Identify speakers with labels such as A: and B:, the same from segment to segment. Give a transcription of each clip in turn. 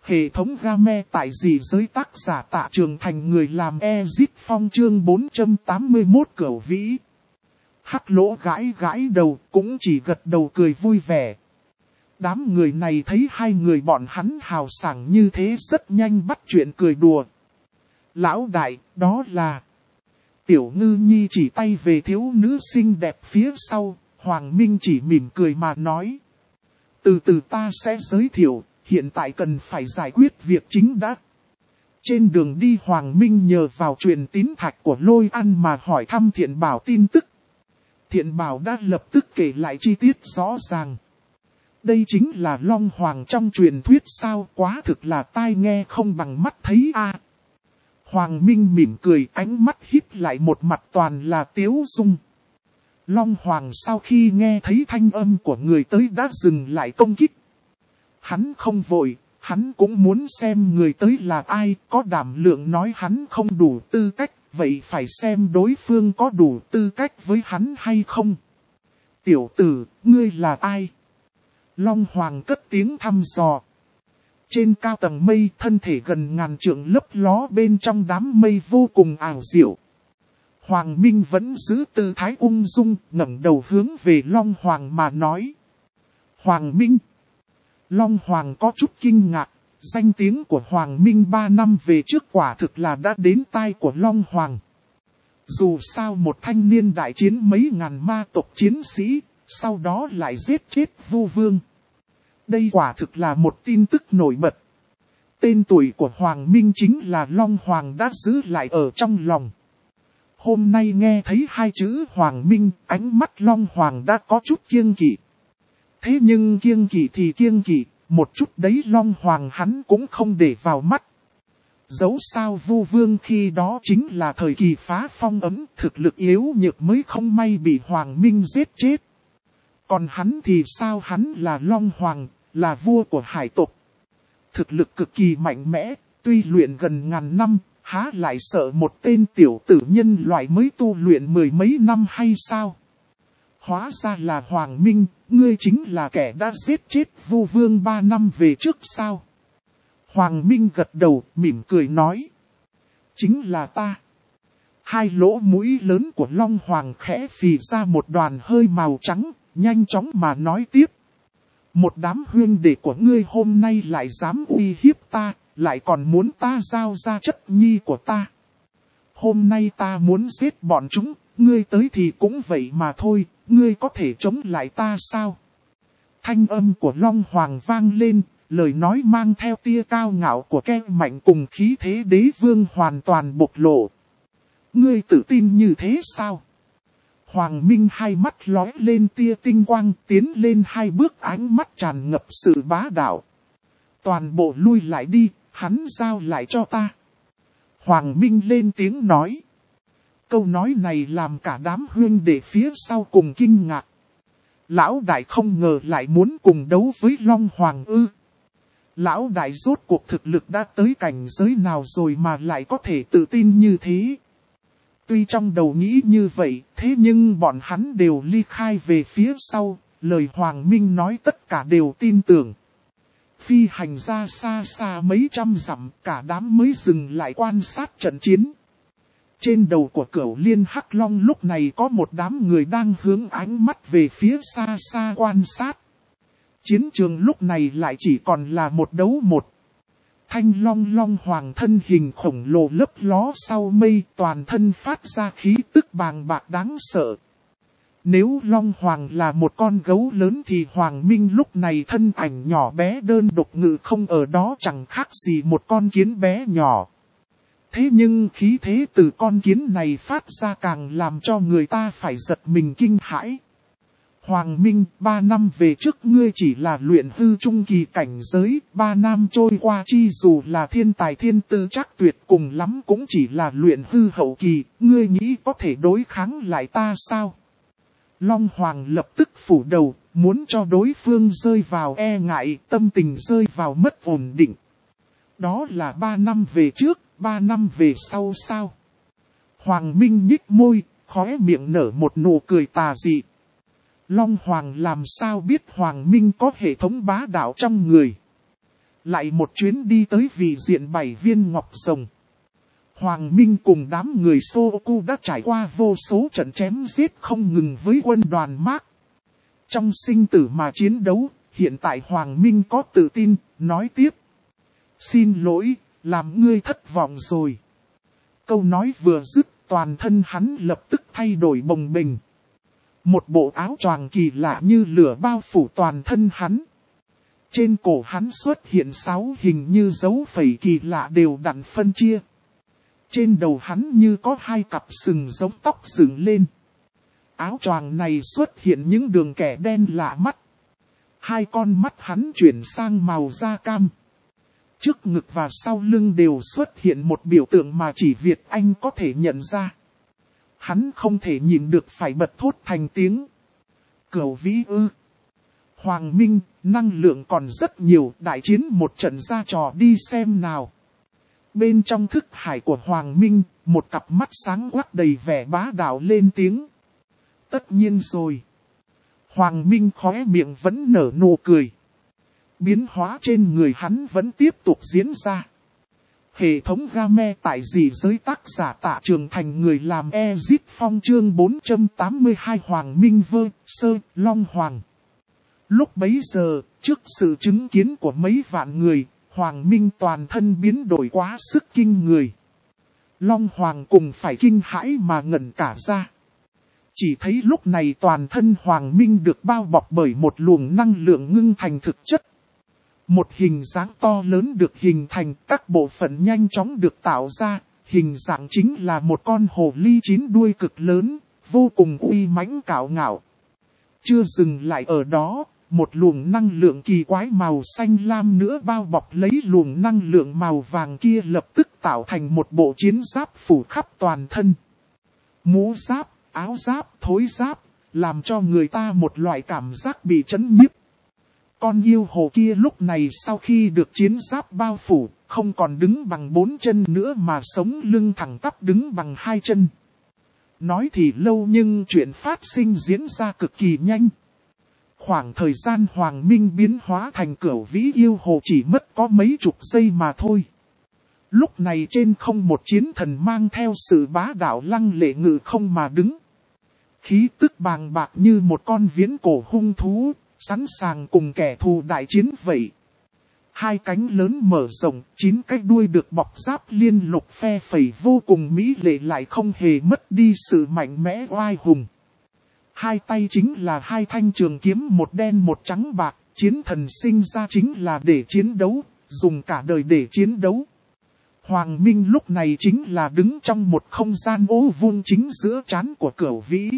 A: Hệ thống game tại dị giới tác giả Tạ Trường Thành, người làm Exit Phong, chương 481 Cửu Vĩ. Hắc Lỗ gãi gãi đầu, cũng chỉ gật đầu cười vui vẻ. Đám người này thấy hai người bọn hắn hào sảng như thế rất nhanh bắt chuyện cười đùa. Lão đại, đó là... Tiểu Ngư Nhi chỉ tay về thiếu nữ xinh đẹp phía sau, Hoàng Minh chỉ mỉm cười mà nói. Từ từ ta sẽ giới thiệu, hiện tại cần phải giải quyết việc chính đã. Trên đường đi Hoàng Minh nhờ vào truyền tín thạch của Lôi An mà hỏi thăm Thiện Bảo tin tức. Thiện Bảo đã lập tức kể lại chi tiết rõ ràng. Đây chính là Long Hoàng trong truyền thuyết sao, quá thực là tai nghe không bằng mắt thấy a. Hoàng Minh mỉm cười, ánh mắt híp lại, một mặt toàn là tiếu dung. Long Hoàng sau khi nghe thấy thanh âm của người tới đã dừng lại công kích. Hắn không vội, hắn cũng muốn xem người tới là ai, có đảm lượng nói hắn không đủ tư cách, vậy phải xem đối phương có đủ tư cách với hắn hay không. Tiểu tử, ngươi là ai? Long Hoàng cất tiếng thăm dò. Trên cao tầng mây, thân thể gần ngàn trượng lấp ló bên trong đám mây vô cùng ảo diệu. Hoàng Minh vẫn giữ tư thái ung dung, ngẩng đầu hướng về Long Hoàng mà nói. Hoàng Minh. Long Hoàng có chút kinh ngạc, danh tiếng của Hoàng Minh 3 năm về trước quả thực là đã đến tai của Long Hoàng. Dù sao một thanh niên đại chiến mấy ngàn ma tộc chiến sĩ, sau đó lại giết chết Vu Vương. Đây quả thực là một tin tức nổi bật. Tên tuổi của Hoàng Minh chính là Long Hoàng đã giữ lại ở trong lòng. Hôm nay nghe thấy hai chữ Hoàng Minh, ánh mắt Long Hoàng đã có chút kiêng kỵ. Thế nhưng kiêng kỵ thì kiêng kỵ, một chút đấy Long Hoàng hắn cũng không để vào mắt. Dẫu sao Vu Vương khi đó chính là thời kỳ phá phong ấm, thực lực yếu nhược mới không may bị Hoàng Minh giết chết. Còn hắn thì sao, hắn là Long Hoàng, là vua của hải tộc. Thực lực cực kỳ mạnh mẽ, tuy luyện gần ngàn năm, há lại sợ một tên tiểu tử nhân loại mới tu luyện mười mấy năm hay sao? Hóa ra là Hoàng Minh, ngươi chính là kẻ đã giết chết Vu Vương 3 năm về trước sao? Hoàng Minh gật đầu, mỉm cười nói. Chính là ta. Hai lỗ mũi lớn của Long Hoàng khẽ phì ra một đoàn hơi màu trắng, nhanh chóng mà nói tiếp. Một đám huynh đệ của ngươi hôm nay lại dám uy hiếp ta, lại còn muốn ta giao ra chất nhi của ta. Hôm nay ta muốn giết bọn chúng, ngươi tới thì cũng vậy mà thôi, ngươi có thể chống lại ta sao? Thanh âm của Long Hoàng vang lên, lời nói mang theo tia cao ngạo của kẻ mạnh cùng khí thế đế vương hoàn toàn bộc lộ. Ngươi tự tin như thế sao? Hoàng Minh hai mắt lóe lên tia tinh quang, tiến lên hai bước, ánh mắt tràn ngập sự bá đạo. Toàn bộ lui lại đi, hắn giao lại cho ta. Hoàng Minh lên tiếng nói. Câu nói này làm cả đám huynh đệ phía sau cùng kinh ngạc. Lão đại không ngờ lại muốn cùng đấu với Long Hoàng ư. Lão đại rốt cuộc thực lực đã tới cảnh giới nào rồi mà lại có thể tự tin như thế. Tuy trong đầu nghĩ như vậy, thế nhưng bọn hắn đều ly khai về phía sau, lời Hoàng Minh nói tất cả đều tin tưởng. Phi hành ra xa xa mấy trăm dặm, cả đám mới dừng lại quan sát trận chiến. Trên đầu của Cửu Liên Hắc Long lúc này có một đám người đang hướng ánh mắt về phía xa xa quan sát. Chiến trường lúc này lại chỉ còn là một đấu một. Thanh Long Hoàng thân hình khổng lồ lấp ló sau mây, toàn thân phát ra khí tức bàng bạc đáng sợ. Nếu Long Hoàng là một con gấu lớn thì Hoàng Minh lúc này thân ảnh nhỏ bé đơn độc ngự không ở đó chẳng khác gì một con kiến bé nhỏ. Thế nhưng khí thế từ con kiến này phát ra càng làm cho người ta phải giật mình kinh hãi. Hoàng Minh, 3 năm về trước ngươi chỉ là luyện hư trung kỳ cảnh giới, 3 năm trôi qua chi dù là thiên tài thiên tư chắc tuyệt cùng lắm cũng chỉ là luyện hư hậu kỳ, ngươi nghĩ có thể đối kháng lại ta sao? Long Hoàng lập tức phủ đầu, muốn cho đối phương rơi vào e ngại, tâm tình rơi vào mất ổn định. Đó là 3 năm về trước, 3 năm về sau sao? Hoàng Minh nhích môi, khóe miệng nở một nụ cười tà dị. Long Hoàng làm sao biết Hoàng Minh có hệ thống bá đạo trong người. Lại một chuyến đi tới vị diện 7 viên ngọc rồng. Hoàng Minh cùng đám người Soku đã trải qua vô số trận chém giết không ngừng với quân đoàn Mark. Trong sinh tử mà chiến đấu, hiện tại Hoàng Minh có tự tin, nói tiếp. Xin lỗi, làm ngươi thất vọng rồi. Câu nói vừa dứt, toàn thân hắn lập tức thay đổi bồng bềnh. Một bộ áo choàng kỳ lạ như lửa bao phủ toàn thân hắn. Trên cổ hắn xuất hiện 6 hình như dấu phẩy kỳ lạ đều đặn phân chia. Trên đầu hắn như có 2 cặp sừng giống tóc dựng lên. Áo choàng này xuất hiện những đường kẻ đen lạ mắt. 2 con mắt hắn chuyển sang màu da cam. Trước ngực và sau lưng đều xuất hiện một biểu tượng mà chỉ Việt Anh có thể nhận ra. Hắn không thể nhìn được phải bật thốt thành tiếng. Cửu vĩ ư. Hoàng Minh, năng lượng còn rất nhiều, đại chiến một trận ra trò đi xem nào. Bên trong thức hải của Hoàng Minh, một cặp mắt sáng quắc đầy vẻ bá đạo lên tiếng. Tất nhiên rồi. Hoàng Minh khóe miệng vẫn nở nụ cười. Biến hóa trên người hắn vẫn tiếp tục diễn ra. Hệ thống game tại dị giới tác giả Tạ Trường Thành người làm Ezit Phong chương 482 Hoàng Minh vơ, sơ, Long Hoàng. Lúc bấy giờ, trước sự chứng kiến của mấy vạn người, Hoàng Minh toàn thân biến đổi quá sức kinh người. Long Hoàng cùng phải kinh hãi mà ngẩn cả ra. Chỉ thấy lúc này toàn thân Hoàng Minh được bao bọc bởi một luồng năng lượng ngưng thành thực chất. Một hình dáng to lớn được hình thành, các bộ phận nhanh chóng được tạo ra, hình dạng chính là một con hồ ly 9 đuôi cực lớn, vô cùng uy mãnh cạo ngạo. Chưa dừng lại ở đó, một luồng năng lượng kỳ quái màu xanh lam nữa bao bọc lấy luồng năng lượng màu vàng kia lập tức tạo thành một bộ chiến giáp phủ khắp toàn thân. Mũ giáp, áo giáp, thối giáp, làm cho người ta một loại cảm giác bị chấn nhiếp. Con yêu hồ kia lúc này sau khi được chiến giáp bao phủ, không còn đứng bằng 4 chân nữa mà sống lưng thẳng tắp đứng bằng 2 chân. Nói thì lâu nhưng chuyện phát sinh diễn ra cực kỳ nhanh. Khoảng thời gian Hoàng Minh biến hóa thành cửu vĩ yêu hồ chỉ mất có mấy chục giây mà thôi. Lúc này trên không một chiến thần mang theo sự bá đạo lăng lệ ngự không mà đứng. Khí tức bàng bạc như một con viễn cổ hung thú, sẵn sàng cùng kẻ thù đại chiến vậy. 2 cánh lớn mở rộng, 9 cái đuôi được bọc giáp liên lục phe phẩy vô cùng mỹ lệ lại không hề mất đi sự mạnh mẽ oai hùng. 2 tay chính là 2 thanh trường kiếm một đen một trắng bạc, chiến thần sinh ra chính là để chiến đấu, dùng cả đời để chiến đấu. Hoàng Minh lúc này chính là đứng trong một không gian ô vuông chính giữa trán của Cửu Vĩ.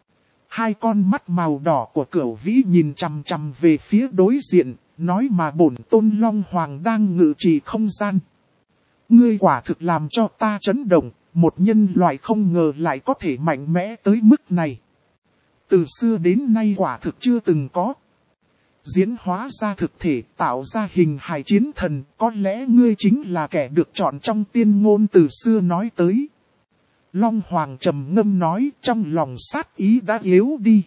A: 2 con mắt màu đỏ của Cửu Vĩ nhìn chằm chằm về phía đối diện, nói mà bổn tôn Long Hoàng đang ngự trị không gian. Ngươi quả thực làm cho ta chấn động, một nhân loại không ngờ lại có thể mạnh mẽ tới mức này. Từ xưa đến nay quả thực chưa từng có. Diễn hóa ra thực thể tạo ra hình hài chiến thần, có lẽ ngươi chính là kẻ được chọn trong tiên ngôn từ xưa nói tới. Long Hoàng trầm ngâm nói trong lòng sát ý đã yếu đi.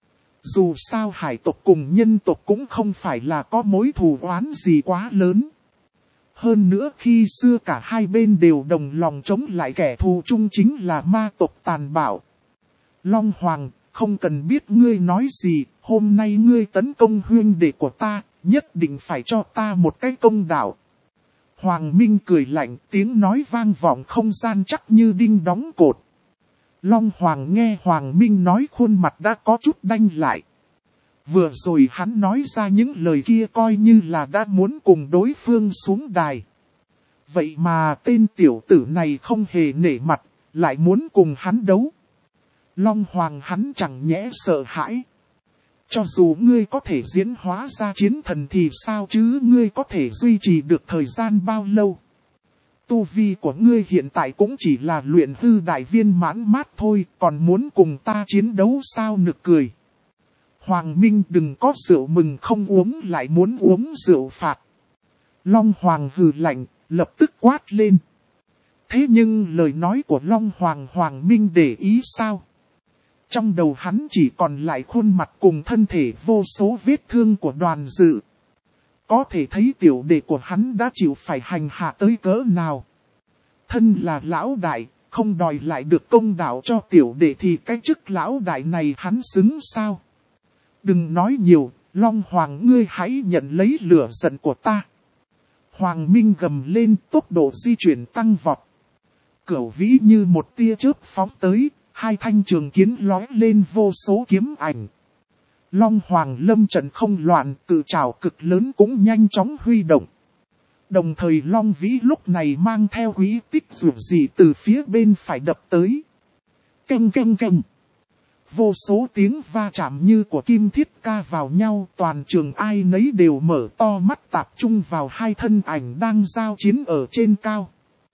A: Dù sao hải tộc cùng nhân tộc cũng không phải là có mối thù oán gì quá lớn. Hơn nữa khi xưa cả hai bên đều đồng lòng chống lại kẻ thù chung chính là ma tộc tàn bạo. Long Hoàng, không cần biết ngươi nói gì, hôm nay ngươi tấn công huynh đệ của ta, nhất định phải cho ta một cái công đạo. Hoàng Minh cười lạnh, tiếng nói vang vọng không gian chắc như đinh đóng cột. Long Hoàng nghe Hoàng Minh nói khuôn mặt đã có chút đanh lại. Vừa rồi hắn nói ra những lời kia coi như là đã muốn cùng đối phương xuống đài. Vậy mà tên tiểu tử này không hề nể mặt, lại muốn cùng hắn đấu. Long Hoàng hắn chẳng nhẽ sợ hãi. Cho dù ngươi có thể diễn hóa ra chiến thần thì sao chứ, ngươi có thể duy trì được thời gian bao lâu? Tu vi của ngươi hiện tại cũng chỉ là luyện hư đại viên mãn mát thôi, còn muốn cùng ta chiến đấu sao, nực cười. Hoàng Minh đừng có rượu mừng không uống lại muốn uống rượu phạt. Long Hoàng hừ lạnh, lập tức quát lên. Thế nhưng lời nói của Long Hoàng Hoàng Minh để ý sao? Trong đầu hắn chỉ còn lại khuôn mặt cùng thân thể vô số vết thương của Đoàn Dự. Có thể thấy tiểu đệ của hắn đã chịu phải hành hạ tới cỡ nào. Thân là lão đại, không đòi lại được công đạo cho tiểu đệ thì cái chức lão đại này hắn xứng sao? Đừng nói nhiều, Long Hoàng ngươi hãy nhận lấy lửa giận của ta. Hoàng Minh gầm lên, tốc độ di chuyển tăng vọt. Cửu vĩ như một tia chớp phóng tới, hai thanh trường kiếm lói lên vô số kiếm ảnh. Long Hoàng lâm trận không loạn, cự trảo cực lớn cũng nhanh chóng huy động. Đồng thời Long Vĩ lúc này mang theo quý tích rủi dị từ phía bên phải đập tới. Canh canh canh. Vô số tiếng va chạm như của kim thiết ca vào nhau, toàn trường ai nấy đều mở to mắt tập trung vào hai thân ảnh đang giao chiến ở trên cao.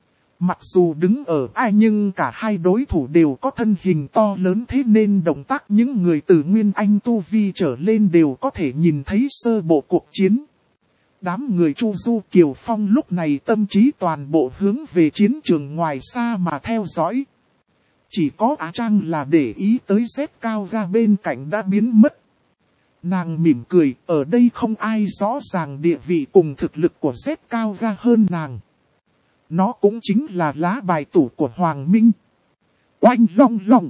A: Mặc dù đứng ở ai nhưng cả hai đối thủ đều có thân hình to lớn, thế nên động tác những người từ Nguyên Anh Tu Vi trở lên đều có thể nhìn thấy sơ bộ cuộc chiến. Đám người Chu Du Kiều Phong lúc này tâm trí toàn bộ hướng về chiến trường ngoài xa mà theo dõi. Chỉ có Á Trang là để ý tới Z Cao Ga bên cạnh đã biến mất. Nàng mỉm cười, ở đây không ai rõ ràng địa vị cùng thực lực của Z Cao Ga hơn nàng. Nó cũng chính là lá bài tủ của Hoàng Minh. Oanh long long.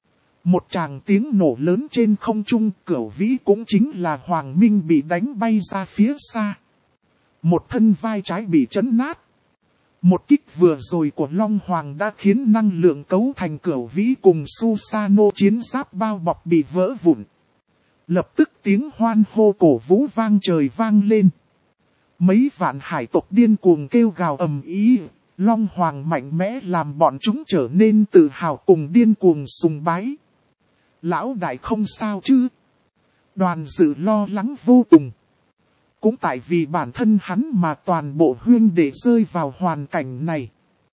A: Một tràng tiếng nổ lớn trên không trung, Cửu Vĩ cũng chính là Hoàng Minh bị đánh bay ra phía xa. Một thân vai trái bị chấn nát. Một kích vừa rồi của Long Hoàng đã khiến năng lượng cấu thành Cửu Vĩ cùng Susano chiến giáp bao bọc bị vỡ vụn. Lập tức tiếng hoan hô cổ vũ vang trời vang lên. Mấy vạn hải tộc điên cuồng kêu gào ầm ĩ, Long Hoàng mạnh mẽ làm bọn chúng trở nên tự hào cùng điên cuồng sùng bái. Lão đại không sao chứ? Đoàn dự lo lắng vô cùng. Cũng tại vì bản thân hắn mà toàn bộ huynh đệ rơi vào hoàn cảnh này.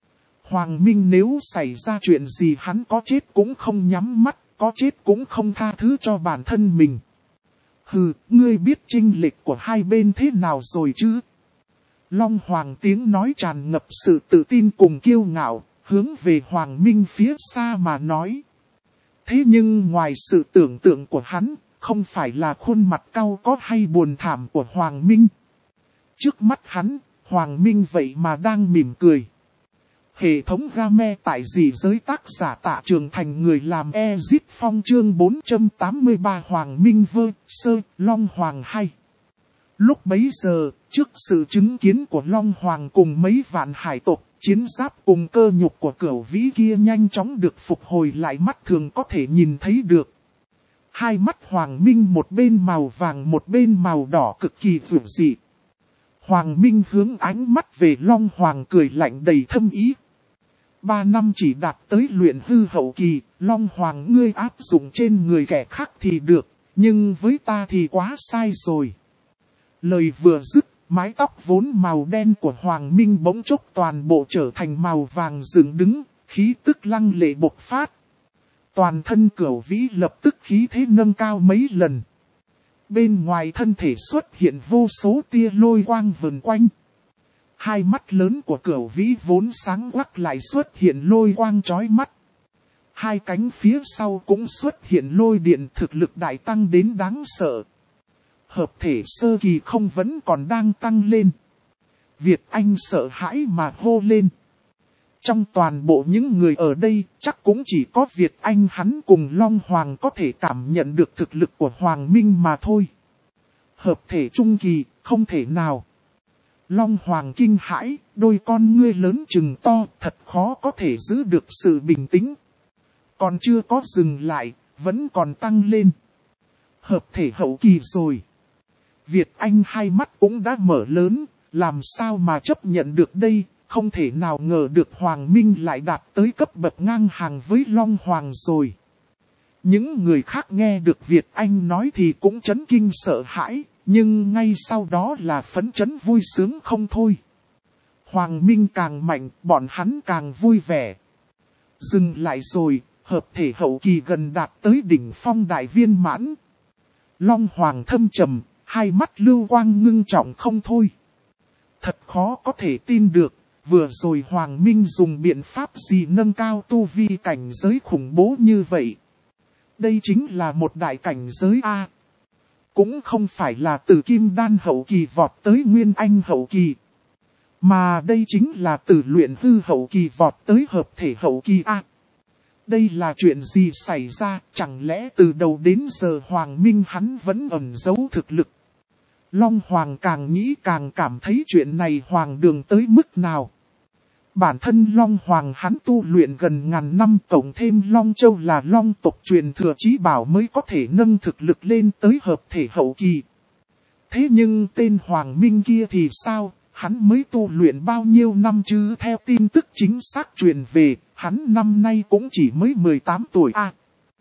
A: Hoàng Minh nếu xảy ra chuyện gì hắn có chết cũng không nhắm mắt, có chết cũng không tha thứ cho bản thân mình. Hừ, ngươi biết chênh lệch của hai bên thế nào rồi chứ? Long Hoàng tiếng nói tràn ngập sự tự tin cùng kiêu ngạo, hướng về Hoàng Minh phía xa mà nói. Thế nhưng ngoài sự tưởng tượng của hắn, không phải là khuôn mặt cau có hay buồn thảm của Hoàng Minh. Trước mắt hắn, Hoàng Minh vậy mà đang mỉm cười. Hệ thống game tại dị giới tác giả Tạ Trường Thành người làm Ezit Phong chương 483 Hoàng Minh vơ, sơ, Long Hoàng hay. Lúc bấy giờ, trước sự chứng kiến của Long Hoàng cùng mấy vạn hải tộc, chiến giáp cùng cơ nhục của Cửu Vĩ kia nhanh chóng được phục hồi lại mắt thường có thể nhìn thấy được. Hai mắt Hoàng Minh một bên màu vàng một bên màu đỏ cực kỳ dữ dị. Hoàng Minh hướng ánh mắt về Long Hoàng cười lạnh đầy thâm ý. 3 năm chỉ đạt tới luyện hư hậu kỳ, Long Hoàng ngươi áp dụng trên người kẻ khác thì được, nhưng với ta thì quá sai rồi. Lời vừa dứt, mái tóc vốn màu đen của Hoàng Minh bỗng chốc toàn bộ trở thành màu vàng dựng đứng, khí tức lăng lệ bộc phát. Toàn thân Cửu Vĩ lập tức khí thế nâng cao mấy lần. Bên ngoài thân thể xuất hiện vô số tia lôi quang vần quanh. Hai mắt lớn của Cửu Vĩ vốn sáng quắc lại xuất hiện lôi quang chói mắt. Hai cánh phía sau cũng xuất hiện lôi điện, thực lực đại tăng đến đáng sợ. Hợp thể sơ kỳ không vẫn còn đang tăng lên. Việt Anh sợ hãi mà hô lên. Trong toàn bộ những người ở đây, chắc cũng chỉ có Việt Anh hắn cùng Long Hoàng có thể cảm nhận được thực lực của Hoàng Minh mà thôi. Hợp thể trung kỳ, không thể nào. Long Hoàng kinh hãi, đôi con ngươi lớn chừng to, thật khó có thể giữ được sự bình tĩnh. Còn chưa có dừng lại, vẫn còn tăng lên. Hợp thể hậu kỳ rồi. Việt Anh hai mắt cũng đã mở lớn, làm sao mà chấp nhận được đây, không thể nào ngờ được Hoàng Minh lại đạt tới cấp bậc ngang hàng với Long Hoàng rồi. Những người khác nghe được Việt Anh nói thì cũng chấn kinh sợ hãi, nhưng ngay sau đó là phấn chấn vui sướng không thôi. Hoàng Minh càng mạnh, bọn hắn càng vui vẻ. Dừng lại rồi, hợp thể hậu kỳ gần đạt tới đỉnh phong đại viên mãn. Long Hoàng thâm trầm, hai mắt lưu quang ngưng trọng không thôi. Thật khó có thể tin được, vừa rồi Hoàng Minh dùng biện pháp gì nâng cao tu vi cảnh giới khủng bố như vậy. Đây chính là một đại cảnh giới A. Cũng không phải là từ kim đan hậu kỳ vọt tới nguyên anh hậu kỳ. Mà đây chính là từ luyện hư hậu kỳ vọt tới hợp thể hậu kỳ A. Đây là chuyện gì xảy ra, chẳng lẽ từ đầu đến giờ Hoàng Minh hắn vẫn ẩn giấu thực lực. Long Hoàng càng nghĩ càng cảm thấy chuyện này Hoàng đường tới mức nào. Bản thân Long Hoàng hắn tu luyện gần ngàn năm, cộng thêm Long Châu là Long tộc truyền thừa chí bảo mới có thể nâng thực lực lên tới hợp thể hậu kỳ. Thế nhưng tên Hoàng Minh kia thì sao, hắn mới tu luyện bao nhiêu năm chứ? Theo tin tức chính xác truyền về, hắn năm nay cũng chỉ mới 18 tuổi a.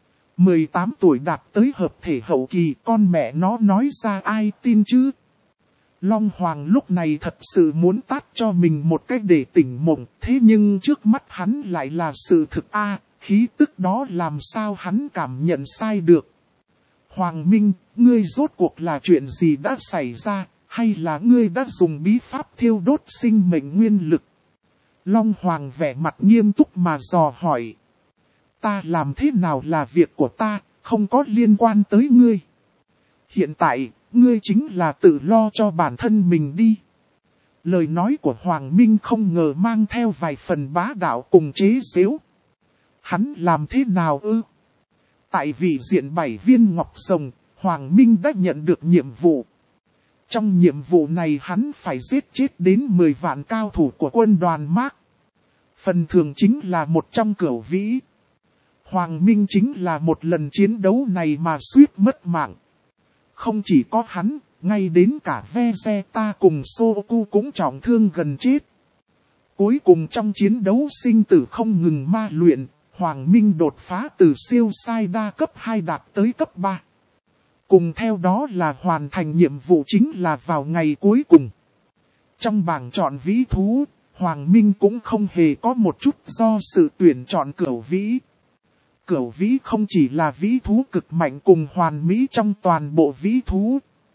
A: 18 tuổi đạt tới hợp thể hậu kỳ, con mẹ nó nói ra ai tin chứ? Long Hoàng lúc này thật sự muốn tát cho mình một cách để tỉnh mộng, thế nhưng trước mắt hắn lại là sự thực a, khí tức đó làm sao hắn cảm nhận sai được. Hoàng Minh, ngươi rốt cuộc là chuyện gì đã xảy ra, hay là ngươi đã dùng bí pháp thiêu đốt sinh mệnh nguyên lực? Long Hoàng vẻ mặt nghiêm túc mà dò hỏi. Ta làm thế nào là việc của ta, không có liên quan tới ngươi. Hiện tại, ngươi chính là tự lo cho bản thân mình đi. Lời nói của Hoàng Minh không ngờ mang theo vài phần bá đạo cùng chế giễu. Hắn làm thế nào ư? Tại vị diện 7 viên ngọc rồng, Hoàng Minh đã nhận được nhiệm vụ. Trong nhiệm vụ này hắn phải giết chết đến 10 vạn cao thủ của quân đoàn Mác. Phần thưởng chính là một trong cửu vĩ. Hoàng Minh chính là một lần chiến đấu này mà suýt mất mạng. Không chỉ có hắn, ngay đến cả Vegeta cùng Soku cũng trọng thương gần chết. Cuối cùng trong chiến đấu sinh tử không ngừng ma luyện, Hoàng Minh đột phá từ siêu sai đa cấp 2 đạt tới cấp 3. Cùng theo đó là hoàn thành nhiệm vụ chính là vào ngày cuối cùng. Trong bảng chọn vĩ thú, Hoàng Minh cũng không hề có một chút do sự tuyển chọn cửu vĩ. Cửu vĩ không chỉ là vĩ thú cực mạnh cùng hoàn mỹ trong toàn bộ vĩ thú.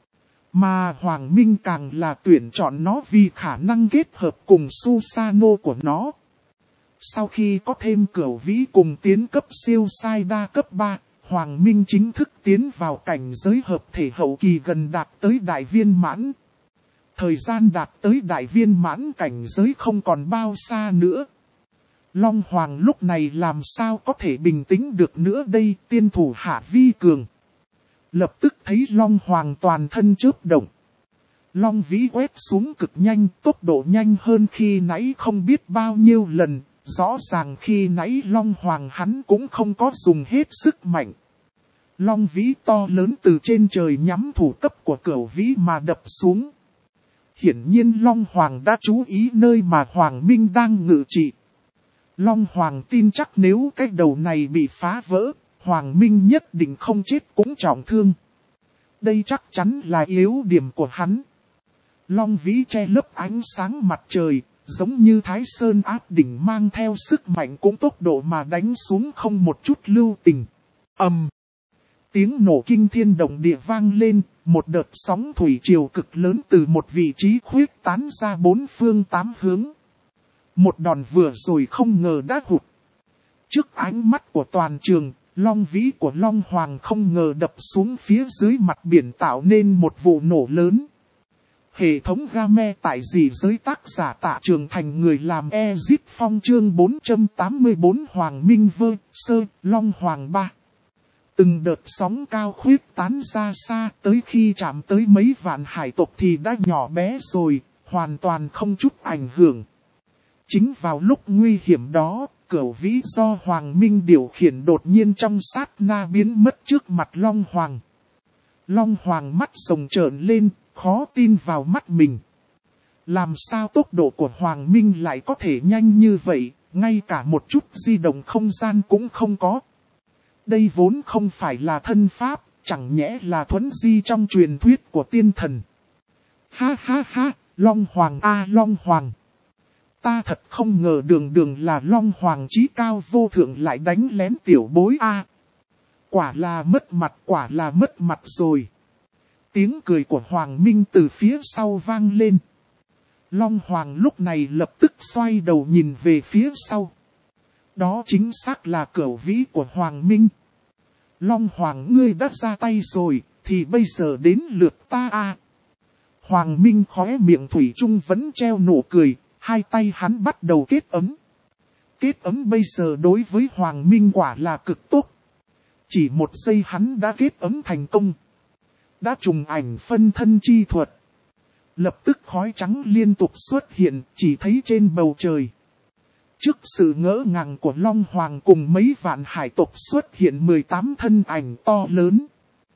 A: Mà Hoàng Minh càng là tuyển chọn nó vì khả năng kết hợp cùng Susanoo của nó. Sau khi có thêm cửu vĩ cùng tiến cấp siêu sai đa cấp 3, Hoàng Minh chính thức tiến vào cảnh giới hợp thể hậu kỳ gần đạt tới đại viên mãn. Thời gian đạt tới đại viên mãn cảnh giới không còn bao xa nữa. Long Hoàng lúc này làm sao có thể bình tĩnh được nữa đây, tiên thủ hạ vi cường. Lập tức thấy Long Hoàng toàn thân chớp động. Long vĩ quét xuống cực nhanh, tốc độ nhanh hơn khi nãy không biết bao nhiêu lần. Rõ ràng khi nãy Long Hoàng hắn cũng không có dùng hết sức mạnh. Long vĩ to lớn từ trên trời nhắm thủ cấp của cửu vĩ mà đập xuống. Hiển nhiên Long Hoàng đã chú ý nơi mà Hoàng Minh đang ngự trị. Long Hoàng tin chắc nếu cái đầu này bị phá vỡ, Hoàng Minh nhất định không chết cũng trọng thương. Đây chắc chắn là yếu điểm của hắn. Long vĩ che lấp ánh sáng mặt trời, giống như Thái Sơn áp đỉnh mang theo sức mạnh cũng tốc độ mà đánh xuống không một chút lưu tình. Tiếng nổ kinh thiên động địa vang lên, một đợt sóng thủy triều cực lớn từ một vị trí khuyết tán ra 4 phương 8 hướng. Một đòn vừa rồi không ngờ đã hụt. Trước ánh mắt của toàn trường, long vĩ của Long Hoàng không ngờ đập xuống phía dưới mặt biển tạo nên một vụ nổ lớn. Hệ thống game tại dị giới tác giả Tạ Trường Thành người làm Exit Phong chương 484 Hoàng Minh Vơ, Sơ, Long Hoàng 3. Từng đợt sóng cao khuyết tán ra xa tới khi chạm tới mấy vạn hải tộc thì đã nhỏ bé rồi, hoàn toàn không chút ảnh hưởng. Chính vào lúc nguy hiểm đó, cửu vĩ do Hoàng Minh điều khiển đột nhiên trong sát na biến mất trước mặt Long Hoàng. Long Hoàng mắt rồng trợn lên, khó tin vào mắt mình. Làm sao tốc độ của Hoàng Minh lại có thể nhanh như vậy, ngay cả một chút di động không gian cũng không có. Đây vốn không phải là thân pháp, chẳng nhẽ là thuấn di trong truyền thuyết của tiên thần. Ha ha ha, Long Hoàng a Long Hoàng. Ta thật không ngờ đường là Long Hoàng chí cao vô thượng lại đánh lén tiểu bối a. Quả là mất mặt rồi. Tiếng cười của Hoàng Minh từ phía sau vang lên. Long Hoàng lúc này lập tức xoay đầu nhìn về phía sau. Đó chính xác là cửu vĩ của Hoàng Minh. Long Hoàng ngươi đã ra tay rồi, thì bây giờ đến lượt ta a. Hoàng Minh khóe miệng thủy chung vẫn treo nụ cười, hai tay hắn bắt đầu kết ấm. Kết ấm bây giờ đối với Hoàng Minh quả là cực tốt. Chỉ một giây hắn đã kết ấm thành công. Đã trùng ảnh phân thân chi thuật. Lập tức khói trắng liên tục xuất hiện, chỉ thấy trên bầu trời. Trước sự ngỡ ngàng của Long Hoàng cùng mấy vạn hải tộc xuất hiện 18 thân ảnh to lớn.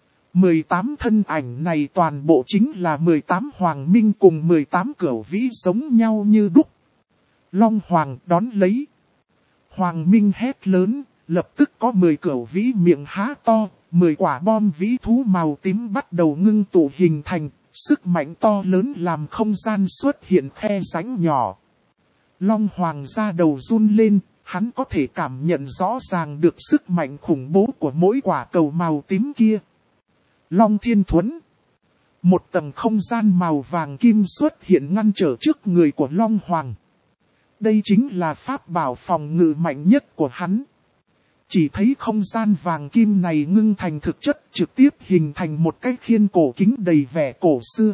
A: 18 thân ảnh này toàn bộ chính là 18 Hoàng Minh cùng 18 cửu vĩ giống nhau như đúc. Long Hoàng đón lấy. Hoàng Minh hét lớn, lập tức có 10 cửu vĩ miệng há to, 10 quả bom vĩ thú màu tím bắt đầu ngưng tụ hình thành, sức mạnh to lớn làm không gian xuất hiện khe rãnh nhỏ. Long Hoàng ra đầu run lên, hắn có thể cảm nhận rõ ràng được sức mạnh khủng bố của mỗi quả cầu màu tím kia. Long Thiên Thuẫn. Một tầng không gian màu vàng kim xuất hiện ngăn trở trước người của Long Hoàng. Đây chính là pháp bảo phòng ngự mạnh nhất của hắn. Chỉ thấy không gian vàng kim này ngưng thành thực chất trực tiếp hình thành một cái khiên cổ kính đầy vẻ cổ xưa.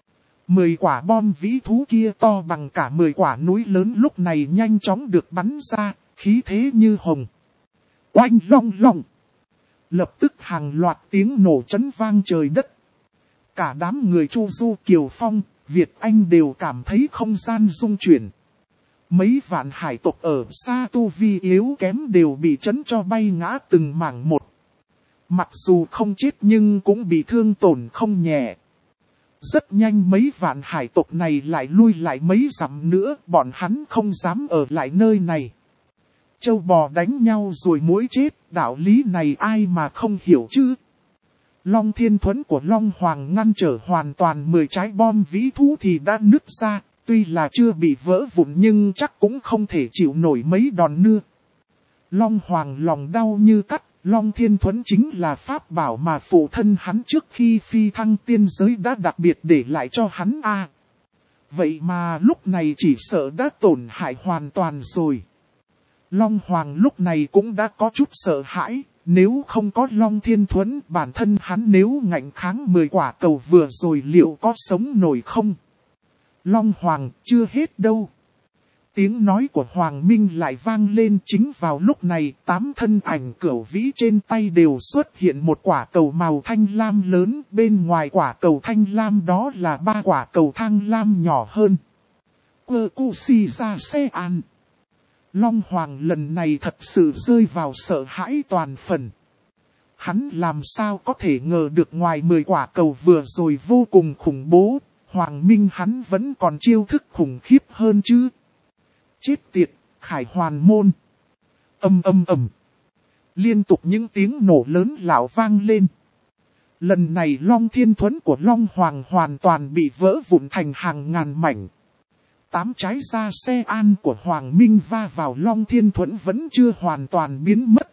A: 10 quả bom vĩ thú kia to bằng cả 10 quả núi lớn lúc này nhanh chóng được bắn ra, khí thế như hồng. Oanh long long. Lập tức hàng loạt tiếng nổ chấn vang trời đất. Cả đám người Chu Du, Kiều Phong, Việt Anh đều cảm thấy không gian rung chuyển. Mấy vạn hải tộc ở xa tu vi yếu kém đều bị chấn cho bay ngã từng mảng một. Mặc dù không chết nhưng cũng bị thương tổn không nhẹ. Rất nhanh mấy vạn hải tộc này lại lui lại mấy dặm nữa, bọn hắn không dám ở lại nơi này. Châu bò đánh nhau rồi muỗi chết, đạo lý này ai mà không hiểu chứ. Long Thiên Thuẫn của Long Hoàng ngăn trở hoàn toàn 10 trái bom vĩ thú thì đã nứt ra, tuy là chưa bị vỡ vụn nhưng chắc cũng không thể chịu nổi mấy đòn nữa. Long Hoàng lòng đau như cắt, Long Thiên Thuẫn chính là pháp bảo mà phụ thân hắn trước khi phi thăng tiên giới đã đặc biệt để lại cho hắn a. Vậy mà lúc này chỉ sợ đã tổn hại hoàn toàn rồi. Long Hoàng lúc này cũng đã có chút sợ hãi, nếu không có Long Thiên Thuẫn bản thân hắn nếu ngạnh kháng 10 quả cầu vừa rồi liệu có sống nổi không? Long Hoàng chưa hết đâu. Tiếng nói của Hoàng Minh lại vang lên chính vào lúc này 8 thân ảnh cửu vĩ trên tay đều xuất hiện một quả cầu màu thanh lam lớn, bên ngoài quả cầu thanh lam đó là 3 quả cầu thăng lam nhỏ hơn. Quơ cu si ra xe an. Long Hoàng lần này thật sự rơi vào sợ hãi toàn phần. Hắn làm sao có thể ngờ được ngoài 10 quả cầu vừa rồi vô cùng khủng bố, Hoàng Minh hắn vẫn còn chiêu thức khủng khiếp hơn chứ. Chết tiệt, Khải Hoàn Môn. Ầm ầm ầm. Liên tục những tiếng nổ lớn lão vang lên. Lần này Long Thiên Thuẫn của Long Hoàng hoàn toàn bị vỡ vụn thành hàng ngàn mảnh. 8 trái da xe an của Hoàng Minh va vào Long Thiên Thuẫn vẫn chưa hoàn toàn biến mất.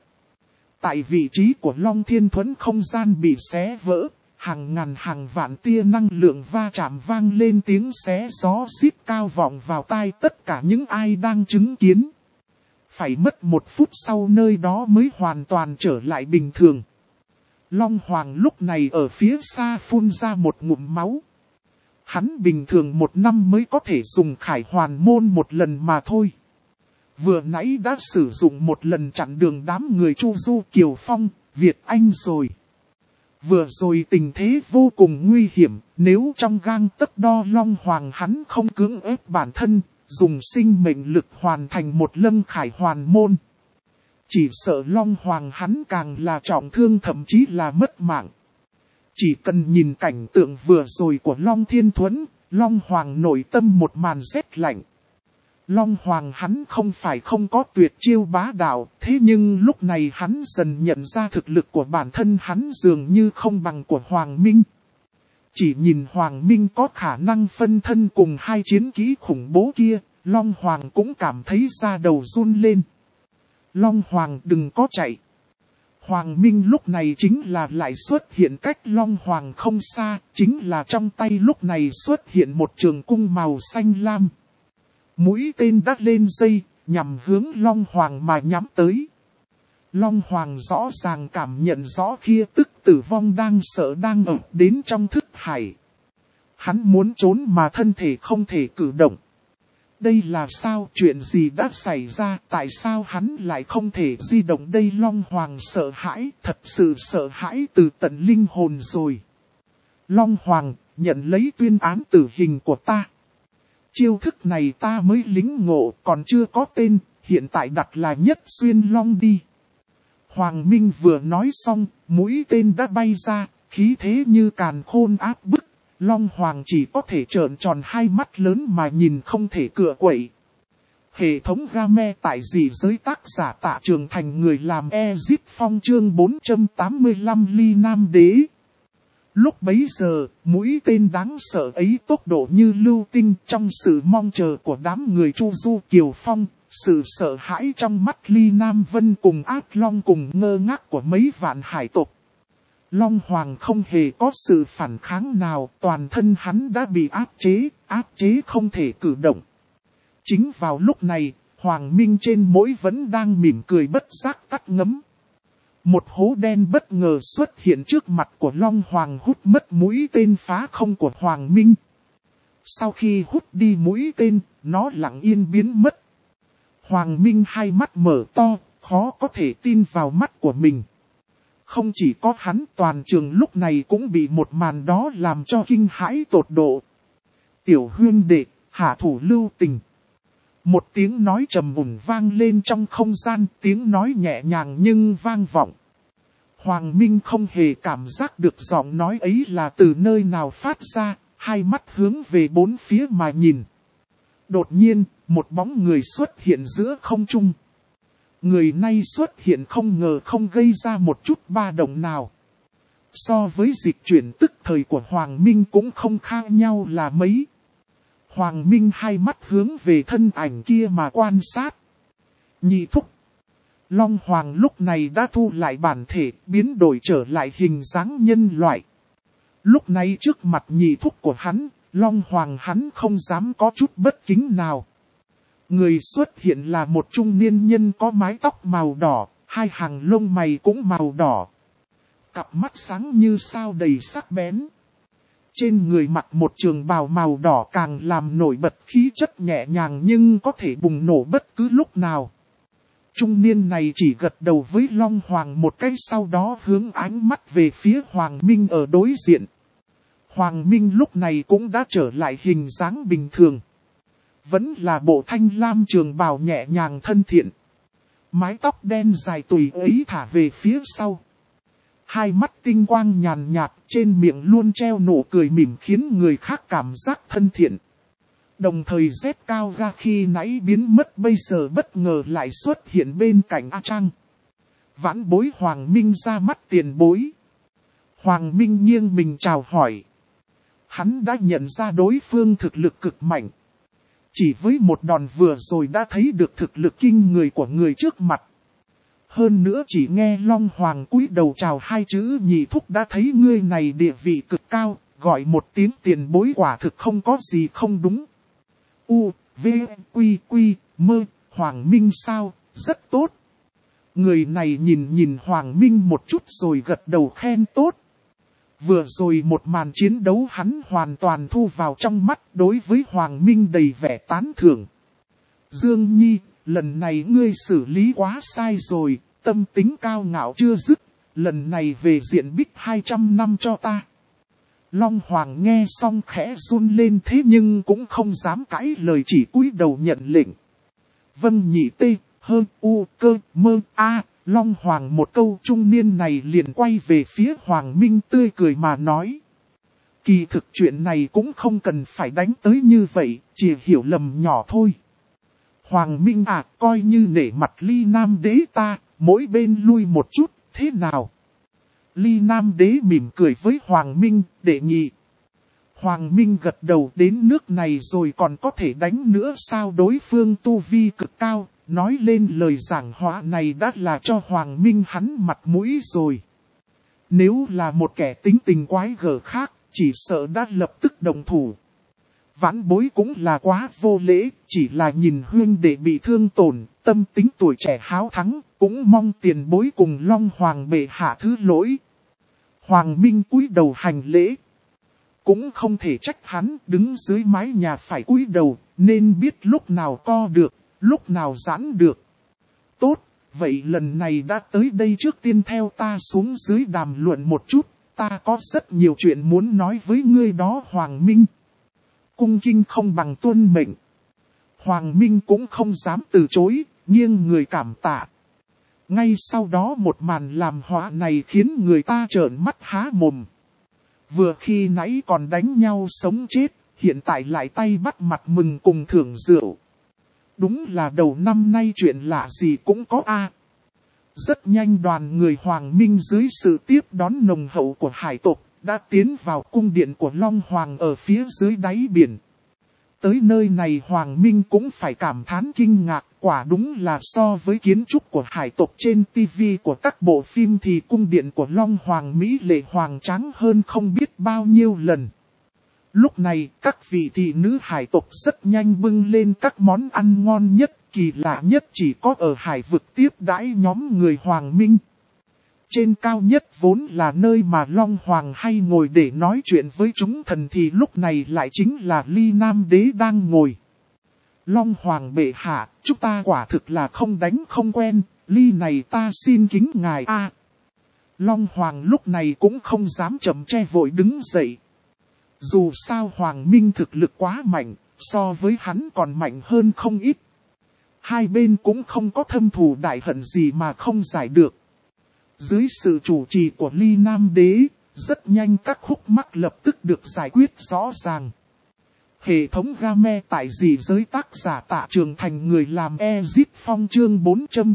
A: Tại vị trí của Long Thiên Thuẫn không gian bị xé vỡ, hàng ngàn hàng vạn tia năng lượng va chạm vang lên tiếng xé gió xít cao vọng vào tai tất cả những ai đang chứng kiến. Phải mất 1 phút sau nơi đó mới hoàn toàn trở lại bình thường. Long Hoàng lúc này ở phía xa phun ra một ngụm máu. Hắn bình thường 1 năm mới có thể dùng Khải Hoàn Môn 1 lần mà thôi. Vừa nãy đã sử dụng 1 lần chặn đường đám người Chu Du, Kiều Phong, Việt Anh rồi. Vừa rồi tình thế vô cùng nguy hiểm, nếu trong gang tấc đo Long Hoàng hắn không cưỡng ép bản thân, dùng sinh mệnh lực hoàn thành 1 lâm Khải Hoàn Môn. Chỉ sợ Long Hoàng hắn càng là trọng thương thậm chí là mất mạng. Chỉ cần nhìn cảnh tượng vừa rồi của Long Thiên Thuẫn, Long Hoàng nội tâm một màn rét lạnh. Long Hoàng hắn không phải không có tuyệt chiêu bá đạo, thế nhưng lúc này hắn dần nhận ra thực lực của bản thân hắn dường như không bằng của Hoàng Minh. Chỉ nhìn Hoàng Minh có khả năng phân thân cùng 2 chiến kỹ khủng bố kia, Long Hoàng cũng cảm thấy da đầu run lên. Long Hoàng đừng có chạy. Hoàng Minh lúc này chính là lại xuất hiện cách Long Hoàng không xa, chính là trong tay lúc này xuất hiện một trường cung màu xanh lam. Mũi tên đắt lên dây, nhằm hướng Long Hoàng mà nhắm tới. Long Hoàng rõ ràng cảm nhận rõ kia tức tử vong đang sợ đang ập đến trong thức hải. Hắn muốn trốn mà thân thể không thể cử động. Đây là sao, chuyện gì đã xảy ra, tại sao hắn lại không thể di động đây? Long Hoàng sợ hãi, thật sự sợ hãi từ tận linh hồn rồi. Long Hoàng, nhận lấy tuyên án tử hình của ta. Chiêu thức này ta mới lính ngộ, còn chưa có tên, hiện tại đặt là Nhất Xuyên Long đi. Hoàng Minh vừa nói xong, mũi tên đã bay ra, khí thế như càn khôn áp bức. Long Hoàng chỉ có thể trợn tròn hai mắt lớn mà nhìn không thể cựa quậy. Hệ thống game tại dị giới tác giả Tạ Trường Thành, người làm Ezip Phong chương 485 Ly Nam Đế. Lúc bấy giờ, mũi tên đáng sợ ấy tốc độ như lưu tinh, trong sự mong chờ của đám người Chu Du Kiều Phong, sự sợ hãi trong mắt Ly Nam Vân cùng Ác Long cùng ngơ ngác của mấy vạn hải tộc. Long Hoàng không hề có sự phản kháng nào, toàn thân hắn đã bị áp chế không thể cử động. Chính vào lúc này, Hoàng Minh trên mũi vẫn đang mỉm cười bất giác tắt ngấm. Một hố đen bất ngờ xuất hiện trước mặt của Long Hoàng, hút mất mũi tên phá không của Hoàng Minh. Sau khi hút đi mũi tên, nó lặng yên biến mất. Hoàng Minh hai mắt mở to, khó có thể tin vào mắt của mình. Không chỉ có hắn, toàn trường lúc này cũng bị một màn đó làm cho kinh hãi tột độ. Tiểu huynh đệ, hạ thủ lưu tình. Một tiếng nói trầm ổn vang lên trong không gian, tiếng nói nhẹ nhàng nhưng vang vọng. Hoàng Minh không hề cảm giác được giọng nói ấy là từ nơi nào phát ra, hai mắt hướng về bốn phía mà nhìn. Đột nhiên, một bóng người xuất hiện giữa không trung. Người này xuất hiện không ngờ không gây ra một chút ba động nào. So với dịch chuyển tức thời của Hoàng Minh cũng không khác nhau là mấy. Hoàng Minh hai mắt hướng về thân ảnh kia mà quan sát. Nhị thúc. Long Hoàng lúc này đã thu lại bản thể, biến đổi trở lại hình dáng nhân loại. Lúc này trước mặt nhị thúc của hắn, Long Hoàng hắn không dám có chút bất kính nào. Người xuất hiện là một trung niên nhân có mái tóc màu đỏ, hai hàng lông mày cũng màu đỏ. Cặp mắt sáng như sao đầy sắc bén. Trên người mặc một trường bào màu đỏ càng làm nổi bật khí chất nhẹ nhàng nhưng có thể bùng nổ bất cứ lúc nào. Trung niên này chỉ gật đầu với Long Hoàng một cái, sau đó hướng ánh mắt về phía Hoàng Minh ở đối diện. Hoàng Minh lúc này cũng đã trở lại hình dáng bình thường. Vẫn là bộ thanh lam trường bào nhẹ nhàng thân thiện. Mái tóc đen dài tùy ấy thả về phía sau. Hai mắt tinh quang nhàn nhạt, trên miệng luôn treo nụ cười mỉm khiến người khác cảm giác thân thiện. Đồng thời Z cao ga khi nãy biến mất bây giờ bất ngờ lại xuất hiện bên cạnh A Trang. Vãn bối Hoàng Minh ra mắt tiền bối. Hoàng Minh nghiêng mình chào hỏi. Hắn đã nhận ra đối phương thực lực cực mạnh. Chỉ với một đòn vừa rồi đã thấy được thực lực kinh người của người trước mặt. Hơn nữa chỉ nghe Long Hoàng cúi đầu chào hai chữ nhị thúc đã thấy ngươi này địa vị cực cao, gọi một tiếng tiền bối quả thực không có gì không đúng. U, V, Quy, Quy, Mơ, Hoàng Minh sao, rất tốt. Người này nhìn Hoàng Minh một chút rồi gật đầu khen tốt. Vừa rồi một màn chiến đấu hắn hoàn toàn thu vào trong mắt, đối với Hoàng Minh đầy vẻ tán thưởng. Dương Nhi, lần này ngươi xử lý quá sai rồi, tâm tính cao ngạo chưa dứt, lần này về diện bích 200 năm cho ta. Long Hoàng nghe xong khẽ run lên thế nhưng cũng không dám cãi lời, chỉ cúi đầu nhận lệnh. Vâng nhị tê, hơ, u, cơ, mơ, a. Long Hoàng một câu trung niên này liền quay về phía Hoàng Minh tươi cười mà nói. Kỳ thực chuyện này cũng không cần phải đánh tới như vậy, chỉ hiểu lầm nhỏ thôi. Hoàng Minh à, coi như nể mặt Ly Nam Đế ta, mỗi bên lui một chút, thế nào? Ly Nam Đế mỉm cười với Hoàng Minh, đệ nhị. Hoàng Minh gật đầu, đến nước này rồi còn có thể đánh nữa sao? Đối phương tu vi cực cao, nói lên lời giảng hóa này đã là cho Hoàng Minh hắn mặt mũi rồi. Nếu là một kẻ tính tình quái gở khác, chỉ sợ đã lập tức động thủ. Vãn bối cũng là quá vô lễ, chỉ là nhìn huynh đệ bị thương tổn, tâm tính tuổi trẻ háo thắng, cũng mong tiền bối cùng Long Hoàng bệ hạ thứ lỗi. Hoàng Minh cúi đầu hành lễ. Cũng không thể trách hắn đứng dưới mái nhà phải cúi đầu, nên biết lúc nào co được, lúc nào giãn được. Tốt, vậy lần này đã tới đây trước tiên theo ta xuống dưới đàm luận một chút, ta có rất nhiều chuyện muốn nói với ngươi đó Hoàng Minh. Cung kính không bằng tuân mệnh. Hoàng Minh cũng không dám từ chối, nghiêng người cảm tạ. Ngay sau đó một màn làm họa này khiến người ta trợn mắt há mồm. Vừa khi nãy còn đánh nhau sống chết, hiện tại lại tay bắt mặt mừng cùng thưởng rượu. Đúng là đầu năm nay chuyện lạ gì cũng có a. Rất nhanh đoàn người Hoàng Minh dưới sự tiếp đón nồng hậu của hải tộc, đã tiến vào cung điện của Long Hoàng ở phía dưới đáy biển. Tới nơi này Hoàng Minh cũng phải cảm thán kinh ngạc, quả đúng là so với kiến trúc của hải tộc trên TV của các bộ phim thì cung điện của Long Hoàng Mỹ lệ hoàng tráng hơn không biết bao nhiêu lần. Lúc này các vị thị nữ hải tộc rất nhanh bưng lên các món ăn ngon nhất, kỳ lạ nhất chỉ có ở hải vực tiếp đãi nhóm người Hoàng Minh. Trên cao nhất vốn là nơi mà Long Hoàng hay ngồi để nói chuyện với chúng thần thì lúc này lại chính là Ly Nam Đế đang ngồi. Long Hoàng bệ hạ, chúng ta quả thực là không đánh không quen, ly này ta xin kính ngài a. Long Hoàng lúc này cũng không dám chậm che vội đứng dậy. Dù sao Hoàng Minh thực lực quá mạnh, so với hắn còn mạnh hơn không ít. Hai bên cũng không có thâm thù đại hận gì mà không giải được. Dưới sự chủ trì của Ly Nam Đế, rất nhanh các khúc mắc lập tức được giải quyết rõ ràng. Hệ thống game tại dị giới tác giả Tạ Trường Thành người làm Ezit Phong chương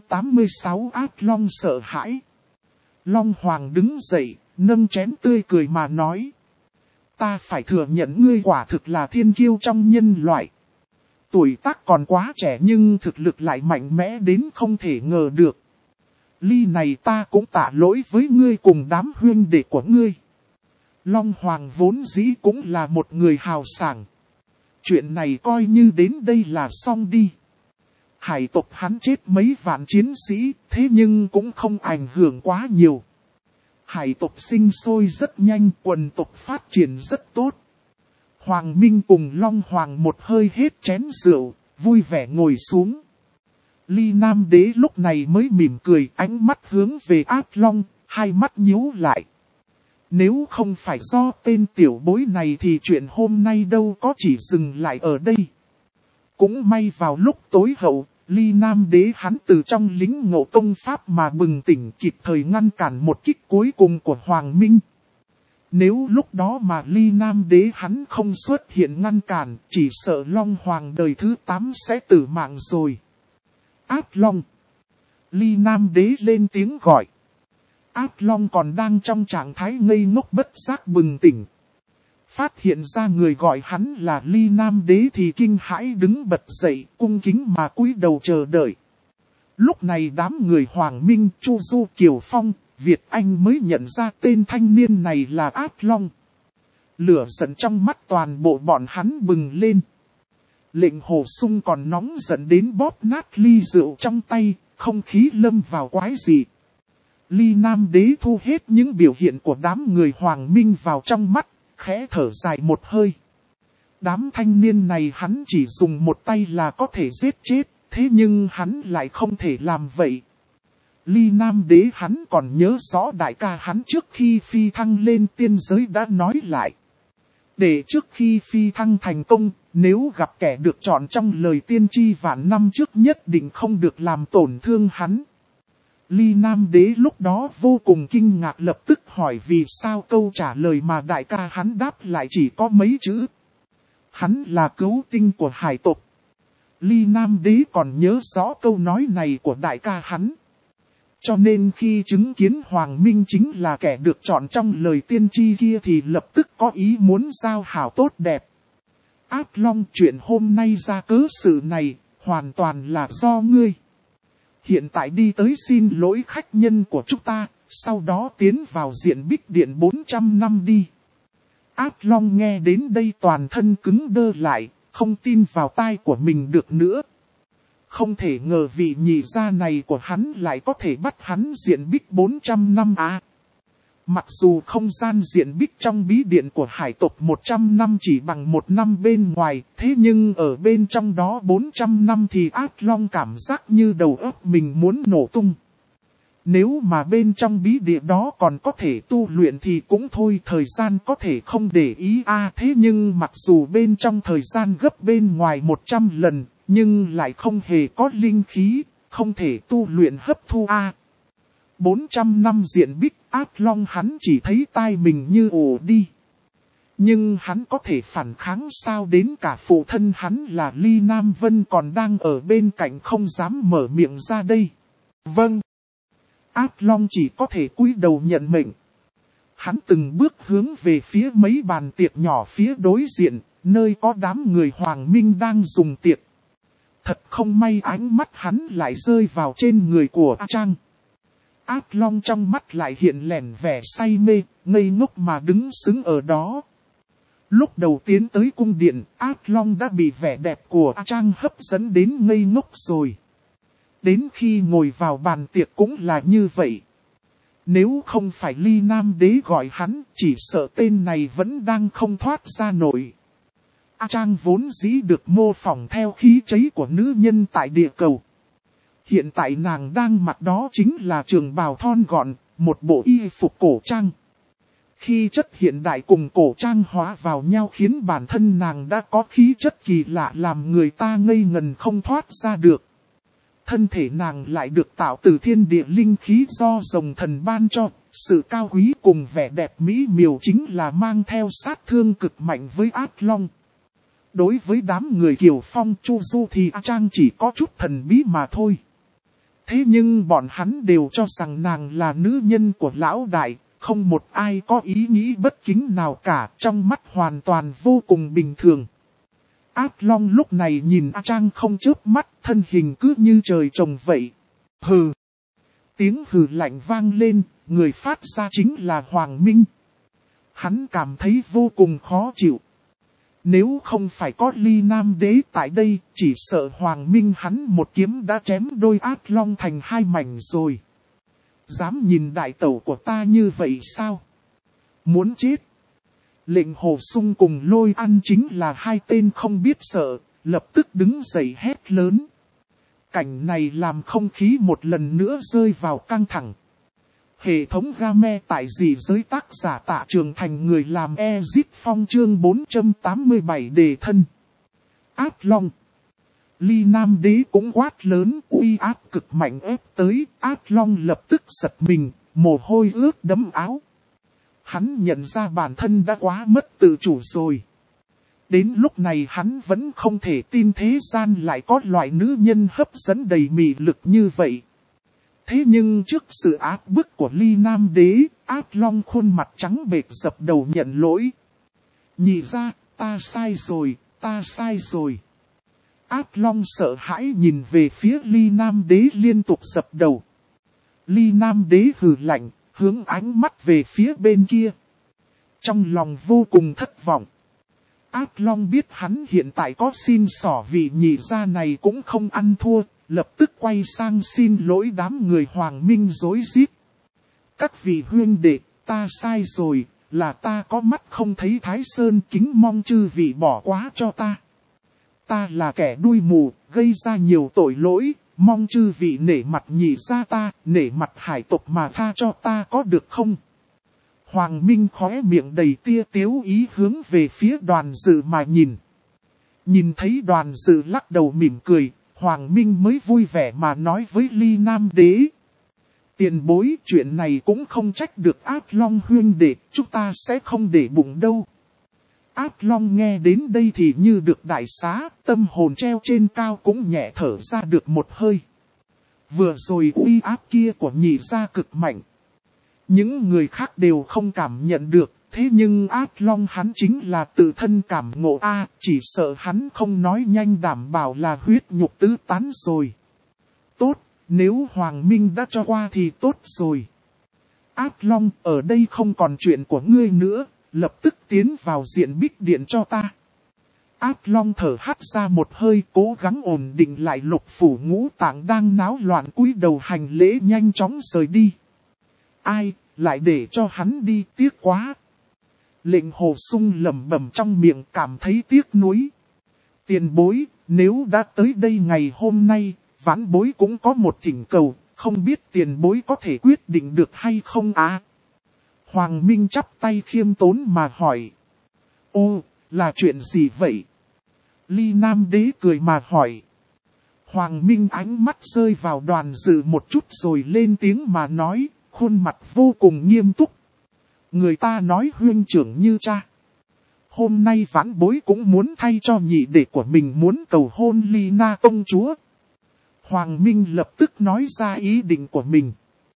A: 486 Ác Long sợ hãi. Long Hoàng đứng dậy, nâng chén tươi cười mà nói. Ta phải thừa nhận ngươi quả thực là thiên kiêu trong nhân loại. Tuổi tác còn quá trẻ nhưng thực lực lại mạnh mẽ đến không thể ngờ được. Ly này ta cũng tạ lỗi với ngươi cùng đám huynh đệ của ngươi. Long Hoàng vốn dĩ cũng là một người hào sảng. Chuyện này coi như đến đây là xong đi. Hải tộc hắn chết mấy vạn chiến sĩ, thế nhưng cũng không ảnh hưởng quá nhiều. Hải tộc sinh sôi rất nhanh, quần tộc phát triển rất tốt. Hoàng Minh cùng Long Hoàng một hơi hết chén rượu, vui vẻ ngồi xuống. Ly Nam Đế lúc này mới mỉm cười, ánh mắt hướng về Ác Long, hai mắt nhíu lại. Nếu không phải do tên tiểu bối này thì chuyện hôm nay đâu có chỉ dừng lại ở đây. Cũng may vào lúc tối hậu, Ly Nam Đế hắn từ trong lính ngộ công pháp mà bừng tỉnh kịp thời ngăn cản một kích cuối cùng của Hoàng Minh. Nếu lúc đó mà Ly Nam Đế hắn không xuất hiện ngăn cản, chỉ sợ Long Hoàng đời thứ 8 sẽ tử mạng rồi. Ác Long. Ly Nam Đế lên tiếng gọi. Ác Long còn đang trong trạng thái ngây ngốc bất giác bừng tỉnh. Phát hiện ra người gọi hắn là Ly Nam Đế thì kinh hãi đứng bật dậy, cung kính mà cúi đầu chờ đợi. Lúc này đám người Hoàng Minh, Chu Du, Kiều Phong, Việt Anh mới nhận ra tên thanh niên này là Ác Long. Lửa giận trong mắt toàn bộ bọn hắn bừng lên. Lệnh Hồ Sung còn nóng giận đến bóp nát ly rượu trong tay, không khí lâm vào quái dị. Ly Nam Đế thu hết những biểu hiện của đám người Hoàng Minh vào trong mắt, khẽ thở dài một hơi. Đám thanh niên này hắn chỉ dùng một tay là có thể giết chết, thế nhưng hắn lại không thể làm vậy. Ly Nam Đế hắn còn nhớ rõ đại ca hắn trước khi phi thăng lên tiên giới đã nói lại. Để trước khi phi thăng thành công, nếu gặp kẻ được chọn trong lời tiên tri vạn năm trước nhất định không được làm tổn thương hắn. Ly Nam Đế lúc đó vô cùng kinh ngạc lập tức hỏi vì sao câu trả lời mà đại ca hắn đáp lại chỉ có mấy chữ. Hắn là cứu tinh của hải tộc. Ly Nam Đế còn nhớ rõ câu nói này của đại ca hắn. Cho nên khi chứng kiến Hoàng Minh chính là kẻ được chọn trong lời tiên tri kia thì lập tức có ý muốn giao hảo tốt đẹp. Ác Long, chuyện hôm nay ra cớ sự này, hoàn toàn là do ngươi. Hiện tại đi tới xin lỗi khách nhân của chúng ta, sau đó tiến vào diện bích điện 400 năm đi. Ác Long nghe đến đây toàn thân cứng đơ lại, không tin vào tai của mình được nữa. Không thể ngờ vị nhị gia này của hắn lại có thể bắt hắn diện bích 400 năm à. Mặc dù không gian diện bích trong bí điện của hải tộc 100 năm chỉ bằng 1 năm bên ngoài, thế nhưng ở bên trong đó 400 năm thì Ác Long cảm giác như đầu óc mình muốn nổ tung. Nếu mà bên trong bí địa đó còn có thể tu luyện thì cũng thôi, thời gian có thể không để ý thế nhưng mặc dù bên trong thời gian gấp bên ngoài 100 lần, nhưng lại không hề có linh khí, không thể tu luyện hấp thu 400 năm diện bích, Ác Long hắn chỉ thấy tai mình như ồ đi. Nhưng hắn có thể phản kháng sao, đến cả phụ thân hắn là Ly Nam Vân còn đang ở bên cạnh không dám mở miệng ra đây. Vâng. Ác Long chỉ có thể cúi đầu nhận mệnh. Hắn từng bước hướng về phía mấy bàn tiệc nhỏ phía đối diện, nơi có đám người Hoàng Minh đang dùng tiệc. Thật không may ánh mắt hắn lại rơi vào trên người của A Trang. Ác Long trong mắt lại hiện lẻn vẻ say mê, ngây ngốc mà đứng sững ở đó. Lúc đầu tiến tới cung điện, Ác Long đã bị vẻ đẹp của A Trang hấp dẫn đến ngây ngốc rồi. Đến khi ngồi vào bàn tiệc cũng là như vậy. Nếu không phải Ly Nam Đế gọi hắn, chỉ sợ tên này vẫn đang không thoát ra nổi. A Trang vốn dĩ được mô phỏng theo khí chất của nữ nhân tại địa cầu. Hiện tại nàng đang mặc đó chính là trường bào thon gọn, một bộ y phục cổ trang. Khi chất hiện đại cùng cổ trang hóa vào nhau khiến bản thân nàng đã có khí chất kỳ lạ làm người ta ngây ngần không thoát ra được. Thân thể nàng lại được tạo từ thiên địa linh khí do rồng thần ban cho, sự cao quý cùng vẻ đẹp mỹ miều chính là mang theo sát thương cực mạnh với Ác Long. Đối với đám người Kiều Phong Chu Du thì A Trang chỉ có chút thần bí mà thôi. Thế nhưng bọn hắn đều cho rằng nàng là nữ nhân của lão đại, không một ai có ý nghĩ bất kính nào cả, trong mắt hoàn toàn vô cùng bình thường. Ác Long lúc này nhìn A Trang không chớp mắt, thân hình cứ như trời trồng vậy. Hừ. Tiếng hừ lạnh vang lên, người phát ra chính là Hoàng Minh. Hắn cảm thấy vô cùng khó chịu. Nếu không phải có Ly Nam Đế tại đây, chỉ sợ Hoàng Minh hắn một kiếm đã chém đôi Ác Long thành hai mảnh rồi. Dám nhìn đại tẩu của ta như vậy sao? Muốn chết. Lệnh Hồ Sung cùng Lôi Ăn chính là hai tên không biết sợ, lập tức đứng dậy hét lớn. Cảnh này làm không khí một lần nữa rơi vào căng thẳng. Hệ thống game tại dị giới tác giả Tạ Trường Thành người làm Ezip Phong chương 487 đề thân. Ác Long. Ly Nam Đế cũng quát lớn, uy áp cực mạnh ép tới, Ác Long lập tức giật mình, mồ hôi ướt đẫm áo. Hắn nhận ra bản thân đã quá mất tự chủ rồi. Đến lúc này hắn vẫn không thể tin thế gian lại có loại nữ nhân hấp dẫn đầy mị lực như vậy. Thế nhưng trước sự áp bức của Ly Nam Đế, Ác Long khuôn mặt trắng bệch dập đầu nhận lỗi. Nhị ra, ta sai rồi, ta sai rồi. Ác Long sợ hãi nhìn về phía Ly Nam Đế liên tục dập đầu. Ly Nam Đế hừ lạnh, hướng ánh mắt về phía bên kia. Trong lòng vô cùng thất vọng. Ác Long biết hắn hiện tại có xin xỏ vị nhị gia này cũng không ăn thua, lập tức quay sang xin lỗi đám người Hoàng Minh rối rít. Các vị huynh đệ, ta sai rồi, là ta có mắt không thấy Thái Sơn, kính mong chư vị bỏ qua cho ta. Ta là kẻ đuôi mù, gây ra nhiều tội lỗi, mong chư vị nể mặt nhị gia ta, nể mặt hải tộc mà tha cho ta có được không? Hoàng Minh khóe miệng đầy tia tiếu ý hướng về phía Đoàn Dự mà nhìn. Nhìn thấy Đoàn Dự lắc đầu mỉm cười, Hoàng Minh mới vui vẻ mà nói với Ly Nam Đế. Tiền bối, chuyện này cũng không trách được Ác Long huynh đệ, chúng ta sẽ không để bụng đâu. Ác Long nghe đến đây thì như được đại xá, tâm hồn treo trên cao cũng nhẹ thở ra được một hơi. Vừa rồi uy áp kia của nhị gia cực mạnh. Những người khác đều không cảm nhận được, thế nhưng Ác Long hắn chính là tự thân cảm ngộ chỉ sợ hắn không nói nhanh đảm bảo là huyết nhục tứ tán rồi. Tốt, nếu Hoàng Minh đã cho qua thì tốt rồi. Ác Long, ở đây không còn chuyện của ngươi nữa, lập tức tiến vào diện bích điện cho ta. Ác Long thở hắt ra một hơi, cố gắng ổn định lại Lục Phủ Ngũ Tạng đang náo loạn, cúi đầu hành lễ nhanh chóng rời đi. Ai, lại để cho hắn đi, tiếc quá. Lệnh Hồ Sung lẩm bẩm trong miệng, cảm thấy tiếc nuối. Tiền bối, nếu đã tới đây ngày hôm nay, vãn bối cũng có một thỉnh cầu, không biết tiền bối có thể quyết định được hay không á? Hoàng Minh chắp tay khiêm tốn mà hỏi. Ô, là chuyện gì vậy? Ly Nam Đế cười mà hỏi. Hoàng Minh ánh mắt rơi vào Đoàn Dự một chút rồi lên tiếng mà nói, khuôn mặt vô cùng nghiêm túc. Người ta nói huynh trưởng như cha. Hôm nay vãn bối cũng muốn thay cho nhị đệ của mình muốn cầu hôn Ly Na công chúa. Hoàng Minh lập tức nói ra ý định của mình.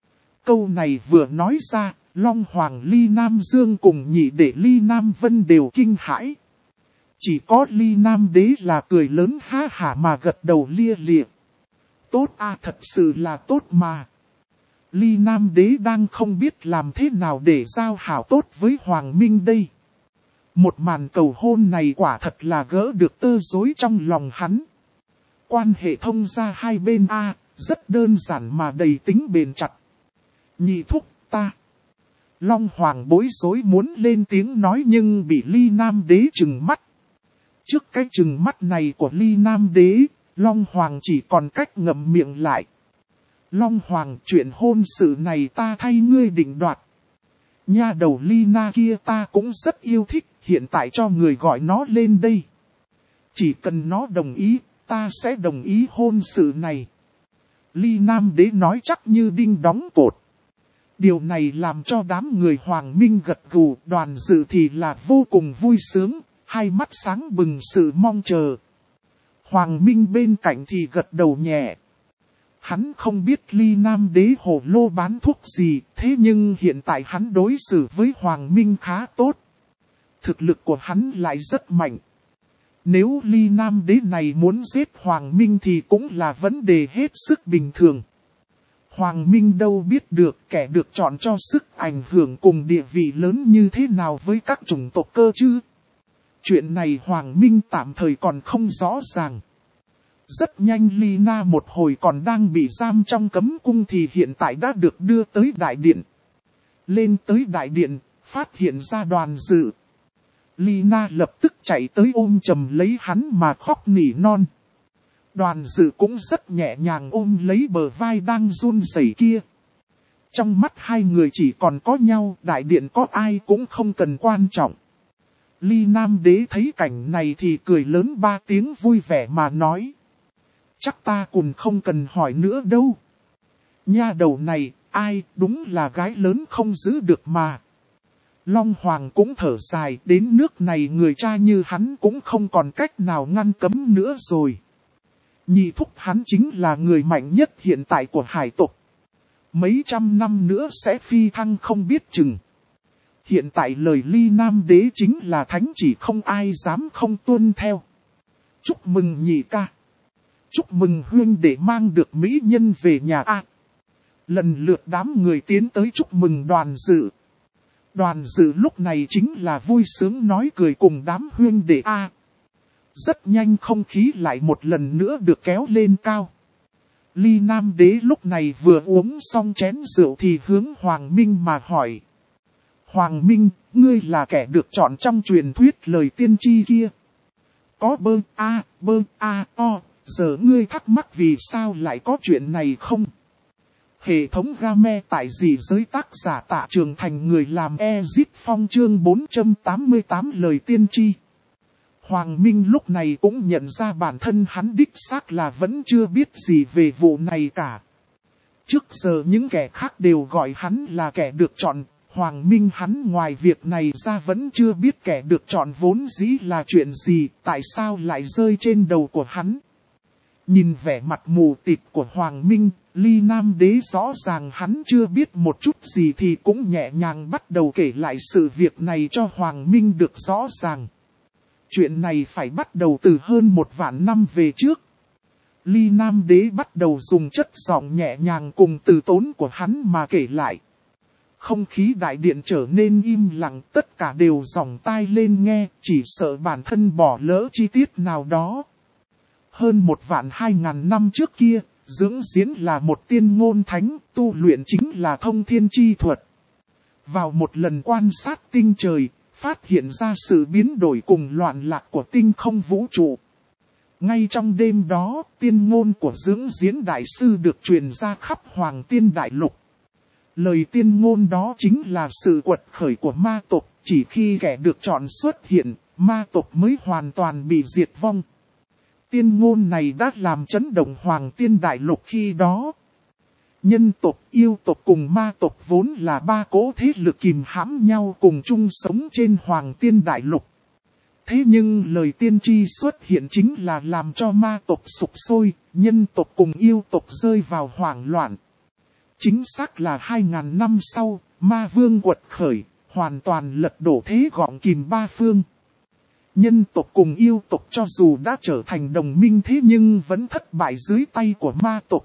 A: Câu này vừa nói ra, Long Hoàng Ly Nam Dương cùng nhị đệ Ly Nam Vân đều kinh hãi. Chỉ có Ly Nam Đế là cười lớn ha hả mà gật đầu lia lịa. Tốt à, thật sự là tốt mà. Ly Nam Đế đang không biết làm thế nào để giao hảo tốt với Hoàng Minh đây. Một màn cầu hôn này quả thật là gỡ được tơ rối trong lòng hắn. Quan hệ thông gia hai bên rất đơn giản mà đầy tính bền chặt. Nhị thúc ta. Long Hoàng bối rối muốn lên tiếng nói nhưng bị Ly Nam Đế trừng mắt. Trước cái trừng mắt này của Ly Nam Đế, Long Hoàng chỉ còn cách ngậm miệng lại. Long Hoàng, chuyện hôn sự này ta thay ngươi định đoạt. Nha đầu Ly Na kia ta cũng rất yêu thích, hiện tại cho người gọi nó lên đây. Chỉ cần nó đồng ý, ta sẽ đồng ý hôn sự này. Ly Nam Đế nói chắc như đinh đóng cột. Điều này làm cho đám người Hoàng Minh gật gù, Đoàn Dự thì là vô cùng vui sướng, hai mắt sáng bừng sự mong chờ. Hoàng Minh bên cạnh thì gật đầu nhẹ. Hắn không biết Ly Nam Đế hồ lô bán thuốc gì, thế nhưng hiện tại hắn đối xử với Hoàng Minh khá tốt. Thực lực của hắn lại rất mạnh. Nếu Ly Nam Đế này muốn giết Hoàng Minh thì cũng là vấn đề hết sức bình thường. Hoàng Minh đâu biết được kẻ được chọn cho sức ảnh hưởng cùng địa vị lớn như thế nào với các chủng tộc cơ chứ. Chuyện này Hoàng Minh tạm thời còn không rõ ràng. Rất nhanh Ly Na một hồi còn đang bị giam trong cấm cung thì hiện tại đã được đưa tới đại điện. Lên tới đại điện, phát hiện ra Đoàn Dự. Ly Na lập tức chạy tới ôm chầm lấy hắn mà khóc nỉ non. Đoàn Dự cũng rất nhẹ nhàng ôm lấy bờ vai đang run rẩy kia. Trong mắt hai người chỉ còn có nhau, đại điện có ai cũng không cần quan trọng. Ly Nam Đế thấy cảnh này thì cười lớn ba tiếng vui vẻ mà nói. Chắc ta cũng không cần hỏi nữa đâu. Nha đầu này, ai, đúng là gái lớn không giữ được mà. Long Hoàng cũng thở dài, đến nước này người cha như hắn cũng không còn cách nào ngăn cấm nữa rồi. Nhị thúc hắn chính là người mạnh nhất hiện tại của hải tộc. Mấy trăm năm nữa sẽ phi thăng không biết chừng. Hiện tại lời Ly Nam Đế chính là thánh chỉ không ai dám không tuân theo. Chúc mừng nhị ca. Chúc mừng huynh để mang được mỹ nhân về nhà a. Lần lượt đám người tiến tới chúc mừng Đoàn Dự. Đoàn Dự lúc này chính là vui sướng nói cười cùng đám huynh đệ a. Rất nhanh không khí lại một lần nữa được kéo lên cao. Ly Nam Đế lúc này vừa uống xong chén rượu thì hướng Hoàng Minh mà hỏi. Hoàng Minh, ngươi là kẻ được chọn trong truyền thuyết lời tiên tri kia. Có o, giờ ngươi thắc mắc vì sao lại có chuyện này không? Hệ thống game tại dị giới tác giả Tạ Trường Thành người làm Ezit Phong chương 488 lời tiên tri. Hoàng Minh lúc này cũng nhận ra bản thân hắn đích xác là vẫn chưa biết gì về vụ này cả. Trước giờ những kẻ khác đều gọi hắn là kẻ được chọn. Hoàng Minh hắn ngoài việc này ra vẫn chưa biết kẻ được chọn vốn dĩ là chuyện gì, tại sao lại rơi trên đầu của hắn. Nhìn vẻ mặt mù tịt của Hoàng Minh, Ly Nam Đế rõ ràng hắn chưa biết một chút gì thì cũng nhẹ nhàng bắt đầu kể lại sự việc này cho Hoàng Minh được rõ ràng. Chuyện này phải bắt đầu từ hơn 1 vạn năm về trước. Ly Nam Đế bắt đầu dùng chất giọng nhẹ nhàng cùng từ tốn của hắn mà kể lại. Không khí đại điện trở nên im lặng, tất cả đều dòng tai lên nghe, chỉ sợ bản thân bỏ lỡ chi tiết nào đó. Hơn 1.200.000 năm trước kia, Dưỡng Diễn là một tiên ngôn thánh, tu luyện chính là thông thiên chi thuật. Vào một lần quan sát tinh trời, phát hiện ra sự biến đổi cùng loạn lạc của tinh không vũ trụ. Ngay trong đêm đó, tiên ngôn của Dưỡng Diễn Đại Sư được truyền ra khắp Hoàng Tiên Đại Lục. Lời tiên ngôn đó chính là sự quật khởi của ma tộc, chỉ khi kẻ được chọn xuất hiện, ma tộc mới hoàn toàn bị diệt vong. Tiên ngôn này đã làm chấn động Hoàng Tiên Đại Lục khi đó. Nhân tộc, yêu tộc cùng ma tộc vốn là ba cỗ thế lực kìm hãm nhau cùng chung sống trên Hoàng Tiên Đại Lục. Thế nhưng lời tiên tri xuất hiện chính là làm cho ma tộc sụp sôi, nhân tộc cùng yêu tộc rơi vào hoảng loạn. Chính xác là 2.000 năm sau, ma vương quật khởi, hoàn toàn lật đổ thế gọng kìm ba phương. Nhân tộc cùng yêu tộc cho dù đã trở thành đồng minh thế nhưng vẫn thất bại dưới tay của ma tộc.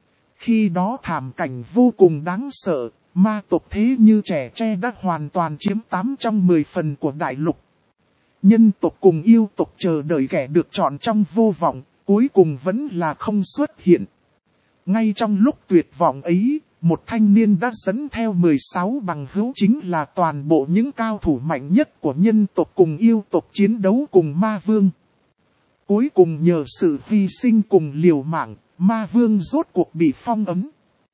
A: Khi đó thảm cảnh vô cùng đáng sợ, ma tộc thế như trẻ tre đã hoàn toàn chiếm 8 trong 10 phần của đại lục. Nhân tộc cùng yêu tộc chờ đợi kẻ được chọn trong vô vọng, cuối cùng vẫn là không xuất hiện. Ngay trong lúc tuyệt vọng ấy, một thanh niên đã dẫn theo 16 bằng hữu chính là toàn bộ những cao thủ mạnh nhất của nhân tộc cùng yêu tộc chiến đấu cùng ma vương. Cuối cùng nhờ sự hy sinh cùng liều mạng, ma vương rốt cuộc bị phong ấn.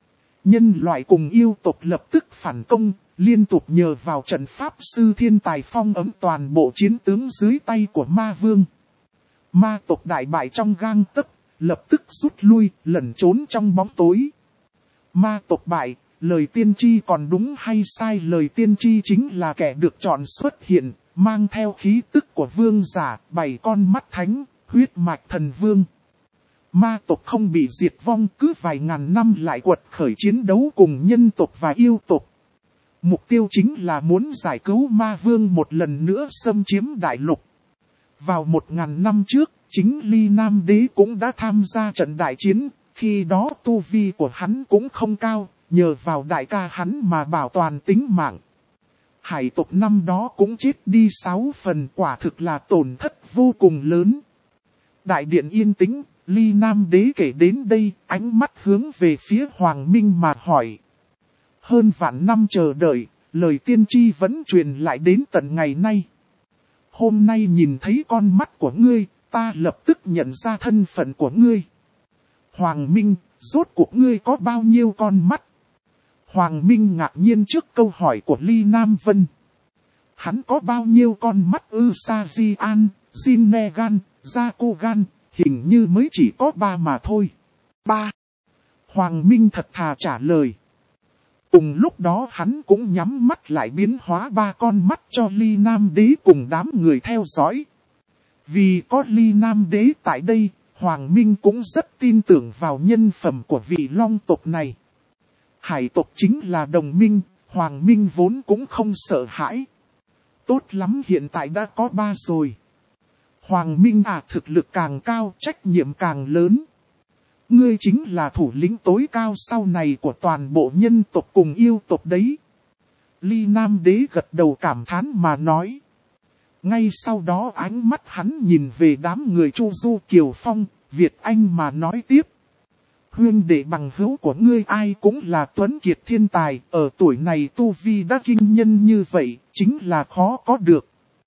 A: Nhân loại cùng yêu tộc lập tức phản công, liên tục nhờ vào trận pháp sư thiên tài phong ấn toàn bộ chiến tướng dưới tay của ma vương. Ma tộc đại bại trong gang tấc, lập tức rút lui, lẩn trốn trong bóng tối. Ma tộc bại, lời tiên tri còn đúng hay sai? Lời tiên tri chính là kẻ được chọn xuất hiện, mang theo khí tức của vương giả, 7 con mắt thánh, huyết mạch thần vương. Ma tộc không bị diệt vong, cứ vài ngàn năm lại quật khởi chiến đấu cùng nhân tộc và yêu tộc. Mục tiêu chính là muốn giải cứu ma vương một lần nữa xâm chiếm đại lục. Vào 1.000 năm trước, chính Ly Nam Đế cũng đã tham gia trận đại chiến, khi đó tu vi của hắn cũng không cao, nhờ vào đại ca hắn mà bảo toàn tính mạng. Hải tộc năm đó cũng chết đi 6 phần, quả thực là tổn thất vô cùng lớn. Đại điện yên tĩnh, Ly Nam Đế kể đến đây, ánh mắt hướng về phía Hoàng Minh mà hỏi. Hơn vạn năm chờ đợi, lời tiên tri vẫn truyền lại đến tận ngày nay. Hôm nay nhìn thấy con mắt của ngươi, ta lập tức nhận ra thân phận của ngươi. Hoàng Minh, rốt cuộc ngươi có bao nhiêu con mắt? Hoàng Minh ngạc nhiên trước câu hỏi của Ly Nam Vân. Hắn có bao nhiêu con mắt ư? Sa-di-an, Jin-ne-gan, Gia-cô-gan, hình như mới chỉ có 3 mà thôi. 3. Hoàng Minh thật thà trả lời. Cùng lúc đó hắn cũng nhắm mắt lại biến hóa 3 con mắt cho Ly Nam Đế cùng đám người theo dõi. Vì có Ly Nam Đế tại đây, Hoàng Minh cũng rất tin tưởng vào nhân phẩm của vị long tộc này. Hải tộc chính là đồng minh, Hoàng Minh vốn cũng không sợ hãi. Tốt lắm, hiện tại đã có 3 rồi. Hoàng Minh thực lực càng cao, trách nhiệm càng lớn. Ngươi chính là thủ lĩnh tối cao sau này của toàn bộ nhân tộc cùng yêu tộc đấy. Ly Nam Đế gật đầu cảm thán mà nói. Ngay sau đó ánh mắt hắn nhìn về đám người Chu Du Kiều Phong, Việt Anh mà nói tiếp. Huynh đệ bằng hữu của ngươi ai cũng là tuấn kiệt thiên tài, ở tuổi này tu vi đã kinh nhân như vậy, chính là khó có được.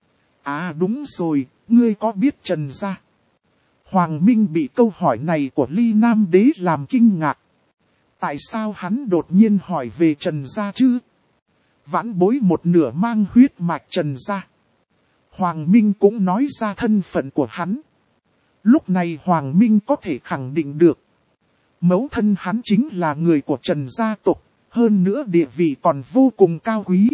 A: À đúng rồi, ngươi có biết Trần Gia? Hoàng Minh bị câu hỏi này của Ly Nam Đế làm kinh ngạc. Tại sao hắn đột nhiên hỏi về Trần Gia chứ? Vãn bối một nửa mang huyết mạch Trần Gia. Hoàng Minh cũng nói ra thân phận của hắn. Lúc này Hoàng Minh có thể khẳng định được. Mẫu thân hắn chính là người của Trần gia tộc, hơn nữa địa vị còn vô cùng cao quý.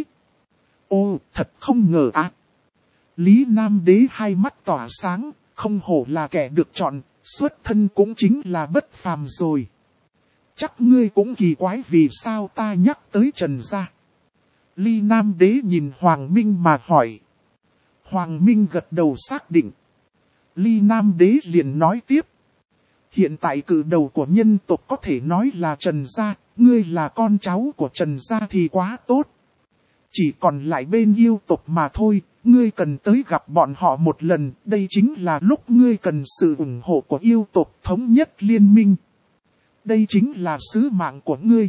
A: Ô, thật không ngờ ạ. Lý Nam Đế hai mắt tỏa sáng, không hổ là kẻ được chọn, xuất thân cũng chính là bất phàm rồi. Chắc ngươi cũng kỳ quái vì sao ta nhắc tới Trần gia. Lý Nam Đế nhìn Hoàng Minh mà hỏi. Hoàng Minh gật đầu xác định. Lý Nam Đế liền nói tiếp. Hiện tại cử đầu của nhân tộc có thể nói là Trần gia, ngươi là con cháu của Trần gia thì quá tốt. Chỉ còn lại bên yêu tộc mà thôi, ngươi cần tới gặp bọn họ một lần, đây chính là lúc ngươi cần sự ủng hộ của yêu tộc thống nhất liên minh. Đây chính là sứ mạng của ngươi.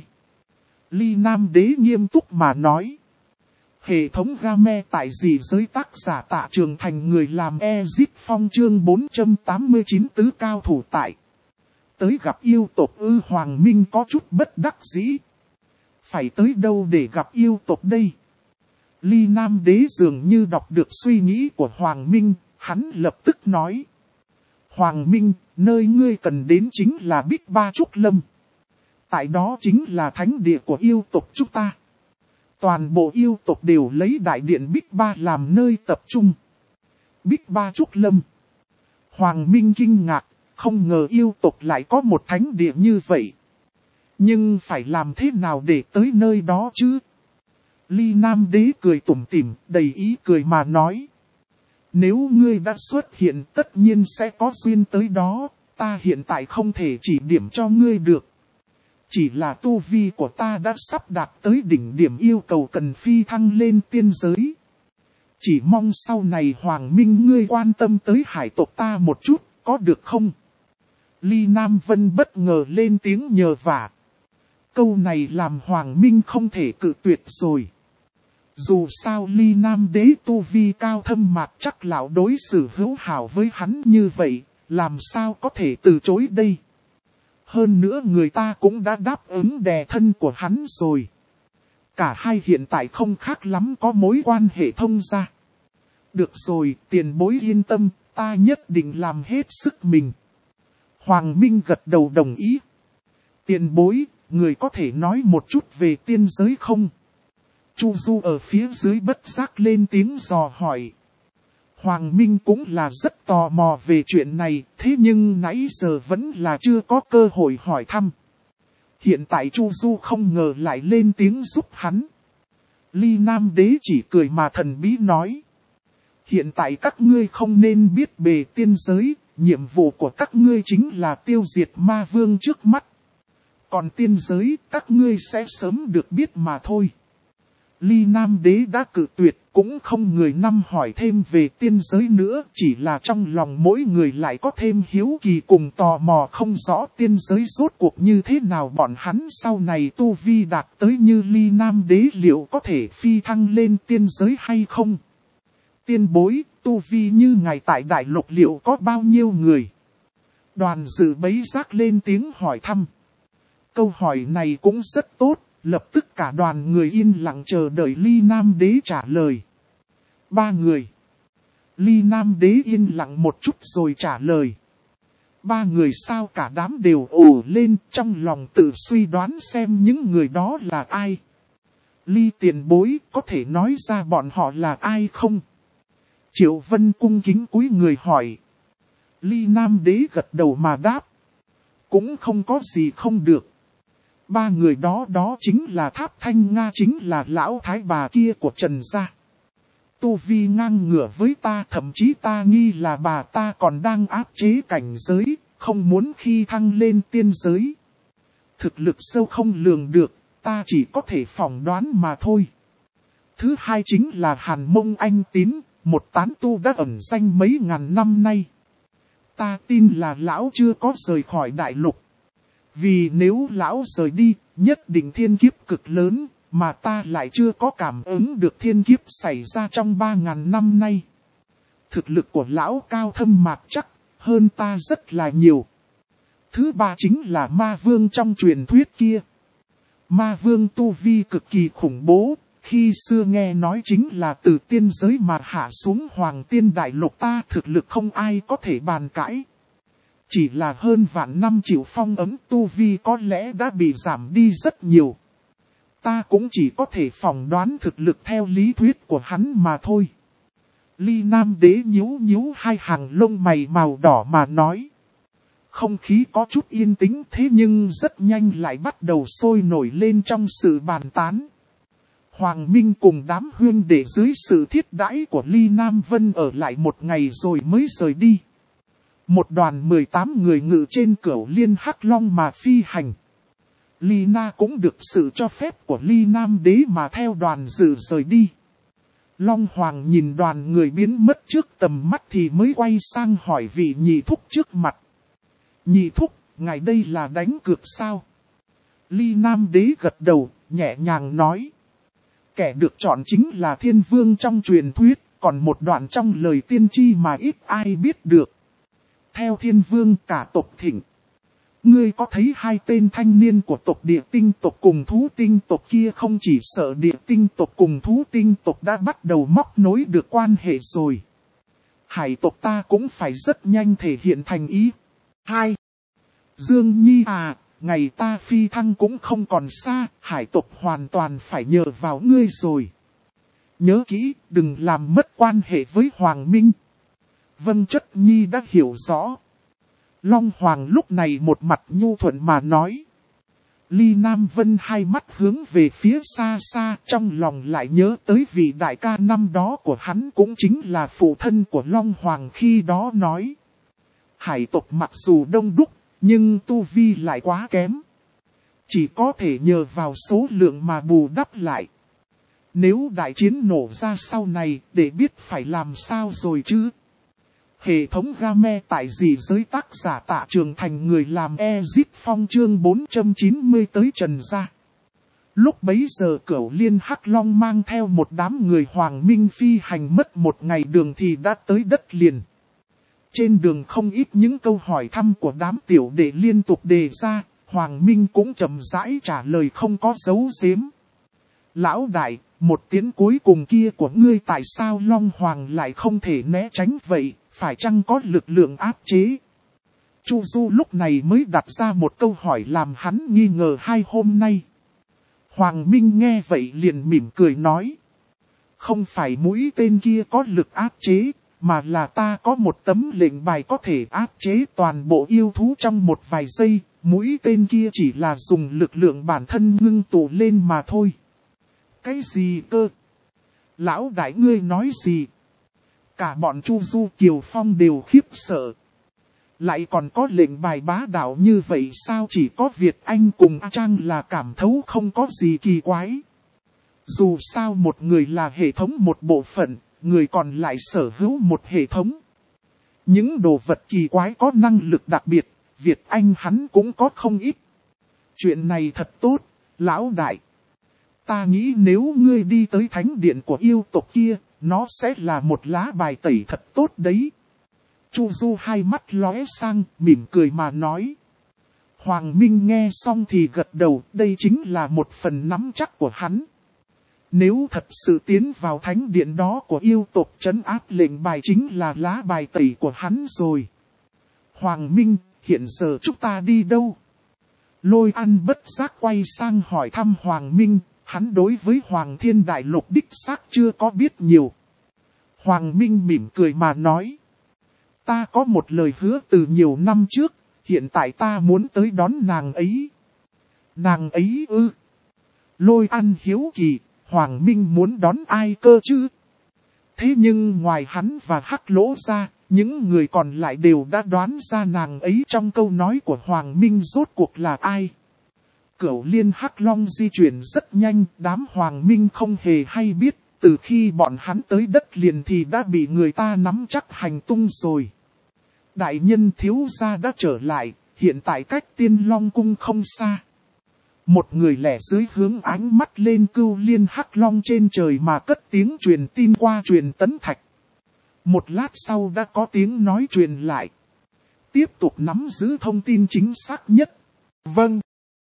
A: Ly Nam Đế nghiêm túc mà nói. Hệ thống game tại dị giới tác giả Tạ Trường Thành người làm Ezip Phong chương 489 tứ cao thủ tại. Tới gặp yêu tộc Hoàng Minh có chút bất đắc dĩ. Phải tới đâu để gặp yêu tộc đây? Ly Nam Đế dường như đọc được suy nghĩ của Hoàng Minh, hắn lập tức nói. Hoàng Minh, nơi ngươi cần đến chính là Bích Ba Trúc Lâm. Tại đó chính là thánh địa của yêu tộc chúng ta. Toàn bộ yêu tộc đều lấy đại điện Bích Ba làm nơi tập trung. Bích Ba Trúc Lâm. Hoàng Minh kinh ngạc, không ngờ yêu tộc lại có một thánh địa như vậy. Nhưng phải làm thế nào để tới nơi đó chứ? Ly Nam Đế cười tủm tỉm, đầy ý cười mà nói. Nếu ngươi đã xuất hiện tất nhiên sẽ có duyên tới đó, ta hiện tại không thể chỉ điểm cho ngươi được. Chỉ là tu vi của ta đã sắp đạt tới đỉnh điểm yêu cầu cần phi thăng lên tiên giới. Chỉ mong sau này Hoàng Minh ngươi quan tâm tới hải tộc ta một chút, có được không? Ly Nam Vân bất ngờ lên tiếng nhờ vả. Câu này làm Hoàng Minh không thể cự tuyệt rồi. Dù sao Ly Nam Đế tu vi cao thâm mạc chắc lão đối xử hữu hảo với hắn như vậy, làm sao có thể từ chối đây? Hơn nữa người ta cũng đã đáp ứng đè thân của hắn rồi. Cả hai hiện tại không khác lắm có mối quan hệ thông gia. Được rồi, tiền bối yên tâm, ta nhất định làm hết sức mình. Hoàng Minh gật đầu đồng ý. Tiền bối, người có thể nói một chút về tiên giới không? Chu Du ở phía dưới bất giác lên tiếng dò hỏi. Hoàng Minh cũng là rất tò mò về chuyện này, thế nhưng nãy giờ vẫn là chưa có cơ hội hỏi thăm. Hiện tại Chu Du không ngờ lại lên tiếng giúp hắn. Ly Nam Đế chỉ cười mà thần bí nói. Hiện tại các ngươi không nên biết bề tiên giới, nhiệm vụ của các ngươi chính là tiêu diệt ma vương trước mắt. Còn tiên giới các ngươi sẽ sớm được biết mà thôi. Ly Nam Đế đã cự tuyệt, cũng không người năm hỏi thêm về tiên giới nữa, chỉ là trong lòng mỗi người lại có thêm hiếu kỳ cùng tò mò không rõ tiên giới rốt cuộc như thế nào bọn hắn sau này tu vi đạt tới như Ly Nam Đế liệu có thể phi thăng lên tiên giới hay không? Tiên bối, tu vi như ngài tại đại lục liệu có bao nhiêu người? Đoàn dự bấy giác lên tiếng hỏi thăm. Câu hỏi này cũng rất tốt. Lập tức cả đoàn người yên lặng chờ đợi Ly Nam Đế trả lời. 3 người. Ly Nam Đế yên lặng một chút rồi trả lời. 3 người sao cả đám đều ồ lên trong lòng tự suy đoán xem những người đó là ai. Ly tiền bối có thể nói ra bọn họ là ai không? Triệu Vân cung kính cúi người hỏi. Ly Nam Đế gật đầu mà đáp. Cũng không có gì không được. 3 người đó chính là Tháp Thanh Nga chính là lão thái bà kia của Trần gia. Tu vi ngang ngửa với ta thậm chí ta nghi là bà ta còn đang áp chế cảnh giới, không muốn khi thăng lên tiên giới. Thực lực sâu không lường được, ta chỉ có thể phỏng đoán mà thôi. Thứ hai chính là Hàn Mông Anh Tín, một tán tu đã ẩn danh mấy ngàn năm nay. Ta tin là lão chưa có rời khỏi đại lục. Vì nếu lão rời đi, nhất định thiên kiếp cực lớn, mà ta lại chưa có cảm ứng được thiên kiếp xảy ra trong 3.000 năm nay. Thực lực của lão cao thâm mạc chắc, hơn ta rất là nhiều. Thứ ba chính là ma vương trong truyền thuyết kia. Ma vương tu vi cực kỳ khủng bố, khi xưa nghe nói chính là từ tiên giới mà hạ xuống hoàng tiên đại lục ta thực lực không ai có thể bàn cãi. Chỉ là hơn vạn năm chịu phong ấm tu vi có lẽ đã bị giảm đi rất nhiều. Ta cũng chỉ có thể phỏng đoán thực lực theo lý thuyết của hắn mà thôi. Ly Nam Đế nhíu hai hàng lông mày màu đỏ mà nói. Không khí có chút yên tĩnh thế nhưng rất nhanh lại bắt đầu sôi nổi lên trong sự bàn tán. Hoàng Minh cùng đám huynh đệ dưới sự thiết đãi của Ly Nam Vân ở lại một ngày rồi mới rời đi. Một đoàn 18 người ngự trên cửu liên hắc long mà phi hành. Ly Na cũng được sự cho phép của Ly Nam Đế mà theo đoàn dự rời đi. Long Hoàng nhìn đoàn người biến mất trước tầm mắt thì mới quay sang hỏi vị nhị thúc trước mặt. Nhị thúc, ngài đây là đánh cược sao? Ly Nam Đế gật đầu, nhẹ nhàng nói. Kẻ được chọn chính là thiên vương trong truyền thuyết, còn một đoạn trong lời tiên tri mà ít ai biết được. Theo thiên vương cả tộc Thịnh. Ngươi có thấy hai tên thanh niên của tộc Địa Tinh tộc cùng Thú Tinh tộc kia không, chỉ sợ Địa Tinh tộc cùng Thú Tinh tộc đã bắt đầu móc nối được quan hệ rồi. Hải tộc ta cũng phải rất nhanh thể hiện thành ý. 2. Dương Nhi à, ngày ta phi thăng cũng không còn xa, hải tộc hoàn toàn phải nhờ vào ngươi rồi. Nhớ kỹ, đừng làm mất quan hệ với Hoàng Minh. Vân Chất Nhi đã hiểu rõ. Long Hoàng lúc này một mặt nhu thuận mà nói. Ly Nam Vân hai mắt hướng về phía xa xa, trong lòng lại nhớ tới vị đại ca năm đó của hắn cũng chính là phụ thân của Long Hoàng khi đó nói. Hải tộc mặc dù đông đúc, nhưng tu vi lại quá kém. Chỉ có thể nhờ vào số lượng mà bù đắp lại. Nếu đại chiến nổ ra sau này, để biết phải làm sao rồi chứ. Hệ thống game tại dị giới tác giả Tạ Trường Thành, người làm Ezip Phong chương 490 tới trần gia. Lúc bấy giờ Cửu Liên Hắc Long mang theo một đám người Hoàng Minh phi hành mất một ngày đường thì đã tới đất liền. Trên đường không ít những câu hỏi thăm của đám tiểu đệ liên tục đề ra, Hoàng Minh cũng chậm rãi trả lời không có giấu giếm. Lão đại, một tiếng cuối cùng kia của ngươi tại sao Long Hoàng lại không thể né tránh vậy, phải chăng có lực lượng áp chế? Chu Du lúc này mới đặt ra một câu hỏi làm hắn nghi ngờ hai hôm nay. Hoàng Minh nghe vậy liền mỉm cười nói. Không phải mũi tên kia có lực áp chế, mà là ta có một tấm lệnh bài có thể áp chế toàn bộ yêu thú trong một vài giây, mũi tên kia chỉ là dùng lực lượng bản thân ngưng tụ lên mà thôi. Cái gì cơ? Lão đại ngươi nói gì? Cả bọn Chu Du Kiều Phong đều khiếp sợ. Lại còn có lệnh bài bá đạo như vậy sao? Chỉ có Việt Anh cùng A Trang là cảm thấu không có gì kỳ quái. Dù sao một người là hệ thống một bộ phận, người còn lại sở hữu một hệ thống. Những đồ vật kỳ quái có năng lực đặc biệt, Việt Anh hắn cũng có không ít. Chuyện này thật tốt, lão đại. Ta nghĩ nếu ngươi đi tới thánh điện của yêu tộc kia, nó sẽ là một lá bài tẩy thật tốt đấy. Chu Du hai mắt lóe sang, mỉm cười mà nói. Hoàng Minh nghe xong thì gật đầu, đây chính là một phần nắm chắc của hắn. Nếu thật sự tiến vào thánh điện đó của yêu tộc, trấn áp lệnh bài chính là lá bài tẩy của hắn rồi. Hoàng Minh, hiện giờ chúng ta đi đâu? Lôi Ăn bất giác quay sang hỏi thăm Hoàng Minh, hắn đối với Hoàng Thiên Đại Lục đích xác chưa có biết nhiều. Hoàng Minh mỉm cười mà nói. Ta có một lời hứa từ nhiều năm trước, hiện tại ta muốn tới đón nàng ấy. Nàng ấy ư? Lôi Ăn hiếu kỳ, Hoàng Minh muốn đón ai cơ chứ? Thế nhưng ngoài hắn và Hắc Lỗ ra, những người còn lại đều đã đoán ra nàng ấy trong câu nói của Hoàng Minh rốt cuộc là ai. Cửu Liên Hắc Long di chuyển rất nhanh, đám Hoàng Minh không hề hay biết, từ khi bọn hắn tới đất liền thì đã bị người ta nắm chắc hành tung rồi. Đại nhân thiếu gia đã trở lại, hiện tại cách Tiên Long Cung không xa. Một người lẻ dưới hướng ánh mắt lên Cửu Liên Hắc Long trên trời mà cất tiếng truyền tin qua truyền tấn thạch. Một lát sau đã có tiếng nói truyền lại. Tiếp tục nắm giữ thông tin chính xác nhất. Vâng.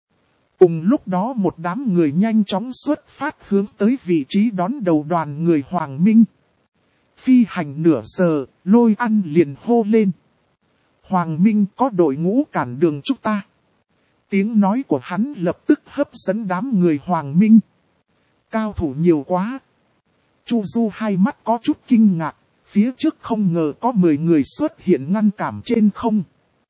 A: Cùng lúc đó một đám người nhanh chóng xuất phát hướng tới vị trí đón đầu đoàn người Hoàng Minh. Phi hành nửa giờ, Lôi Ăn liền hô lên. Hoàng Minh có đội ngũ cản đường chúng ta. Tiếng nói của hắn lập tức hấp dẫn đám người Hoàng Minh. Cao thủ nhiều quá. Chu Du hai mắt có chút kinh ngạc, phía trước không ngờ có 10 người xuất hiện ngăn cản trên không.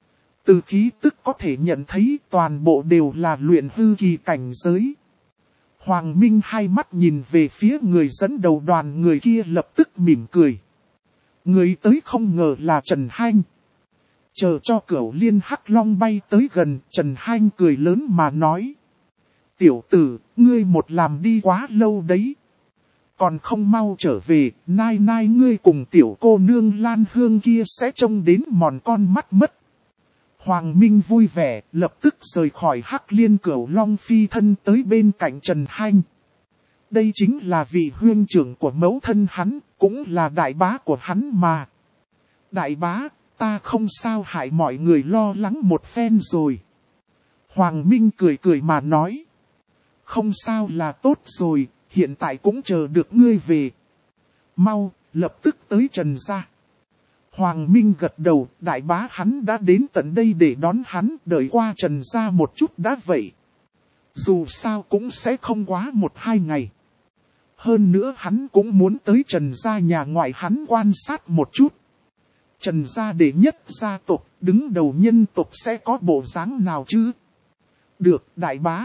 A: Từ khí tức có thể nhận thấy toàn bộ đều là luyện hư kỳ cảnh giới. Hoàng Minh hai mắt nhìn về phía người dẫn đầu đoàn người kia lập tức mỉm cười. Người tới không ngờ là Trần Hanh. Chờ cho Cửu Liên Hắc Long bay tới gần, Trần Hanh cười lớn mà nói. Tiểu tử, ngươi một làm đi quá lâu đấy. Còn không mau trở về, nai nai ngươi cùng tiểu cô nương Lan Hương kia sẽ trông đến mòn con mắt mất. Hoàng Minh vui vẻ, lập tức rời khỏi Hắc Liên Cửu Long phi thân tới bên cạnh Trần Hanh. Đây chính là vị huynh trưởng của mẫu thân hắn, cũng là đại bá của hắn mà. Đại bá, ta không sao hại mọi người lo lắng một phen rồi. Hoàng Minh cười cười mà nói. Không sao là tốt rồi, hiện tại cũng chờ được ngươi về. Mau, lập tức tới Trần gia. Hoàng Minh gật đầu, đại bá hắn đã đến tận đây để đón hắn, đợi qua Trần gia một chút đã vậy. Dù sao cũng sẽ không quá 1-2 ngày. Hơn nữa hắn cũng muốn tới Trần gia nhà ngoại hắn quan sát một chút. Trần gia đệ nhất gia tộc, đứng đầu nhân tộc sẽ có bộ dáng nào chứ? Được, đại bá.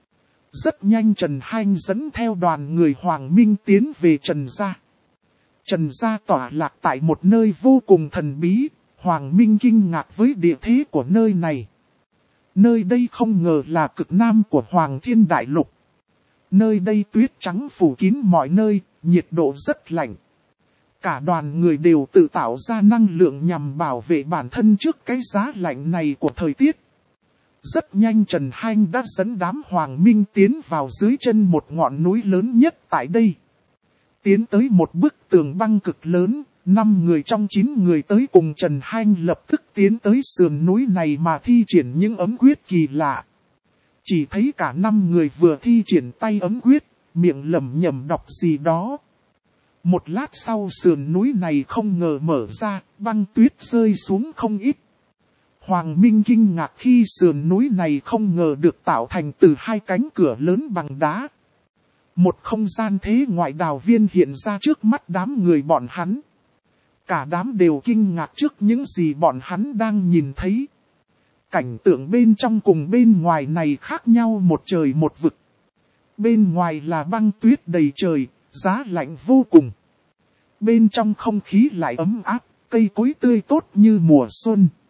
A: Rất nhanh Trần Hanh dẫn theo đoàn người Hoàng Minh tiến về Trần gia. Trần gia tỏa lạc tại một nơi vô cùng thần bí, Hoàng Minh kinh ngạc với địa thế của nơi này. Nơi đây không ngờ là cực nam của Hoàng Thiên Đại Lục. Nơi đây tuyết trắng phủ kín mọi nơi, nhiệt độ rất lạnh. Cả đoàn người đều tự tạo ra năng lượng nhằm bảo vệ bản thân trước cái giá lạnh này của thời tiết. Rất nhanh Trần Hanh đã dẫn đám Hoàng Minh tiến vào dưới chân một ngọn núi lớn nhất tại đây. Tiến tới một bức tường băng cực lớn, 5 người trong 9 người tới cùng Trần Hanh lập tức tiến tới sườn núi này mà thi triển những ấm quyết kỳ lạ. Chỉ thấy cả 5 người vừa thi triển tay ấm quyết, miệng lẩm nhẩm đọc gì đó. Một lát sau sườn núi này không ngờ mở ra, băng tuyết rơi xuống không ít. Hoàng Minh kinh ngạc khi sườn núi này không ngờ được tạo thành từ 2 cánh cửa lớn bằng đá. Một không gian thế ngoại đào viên hiện ra trước mắt đám người bọn hắn. Cả đám đều kinh ngạc trước những gì bọn hắn đang nhìn thấy. Cảnh tượng bên trong cùng bên ngoài này khác nhau một trời một vực. Bên ngoài là băng tuyết đầy trời, giá lạnh vô cùng. Bên trong không khí lại ấm áp, cây cối tươi tốt như mùa xuân.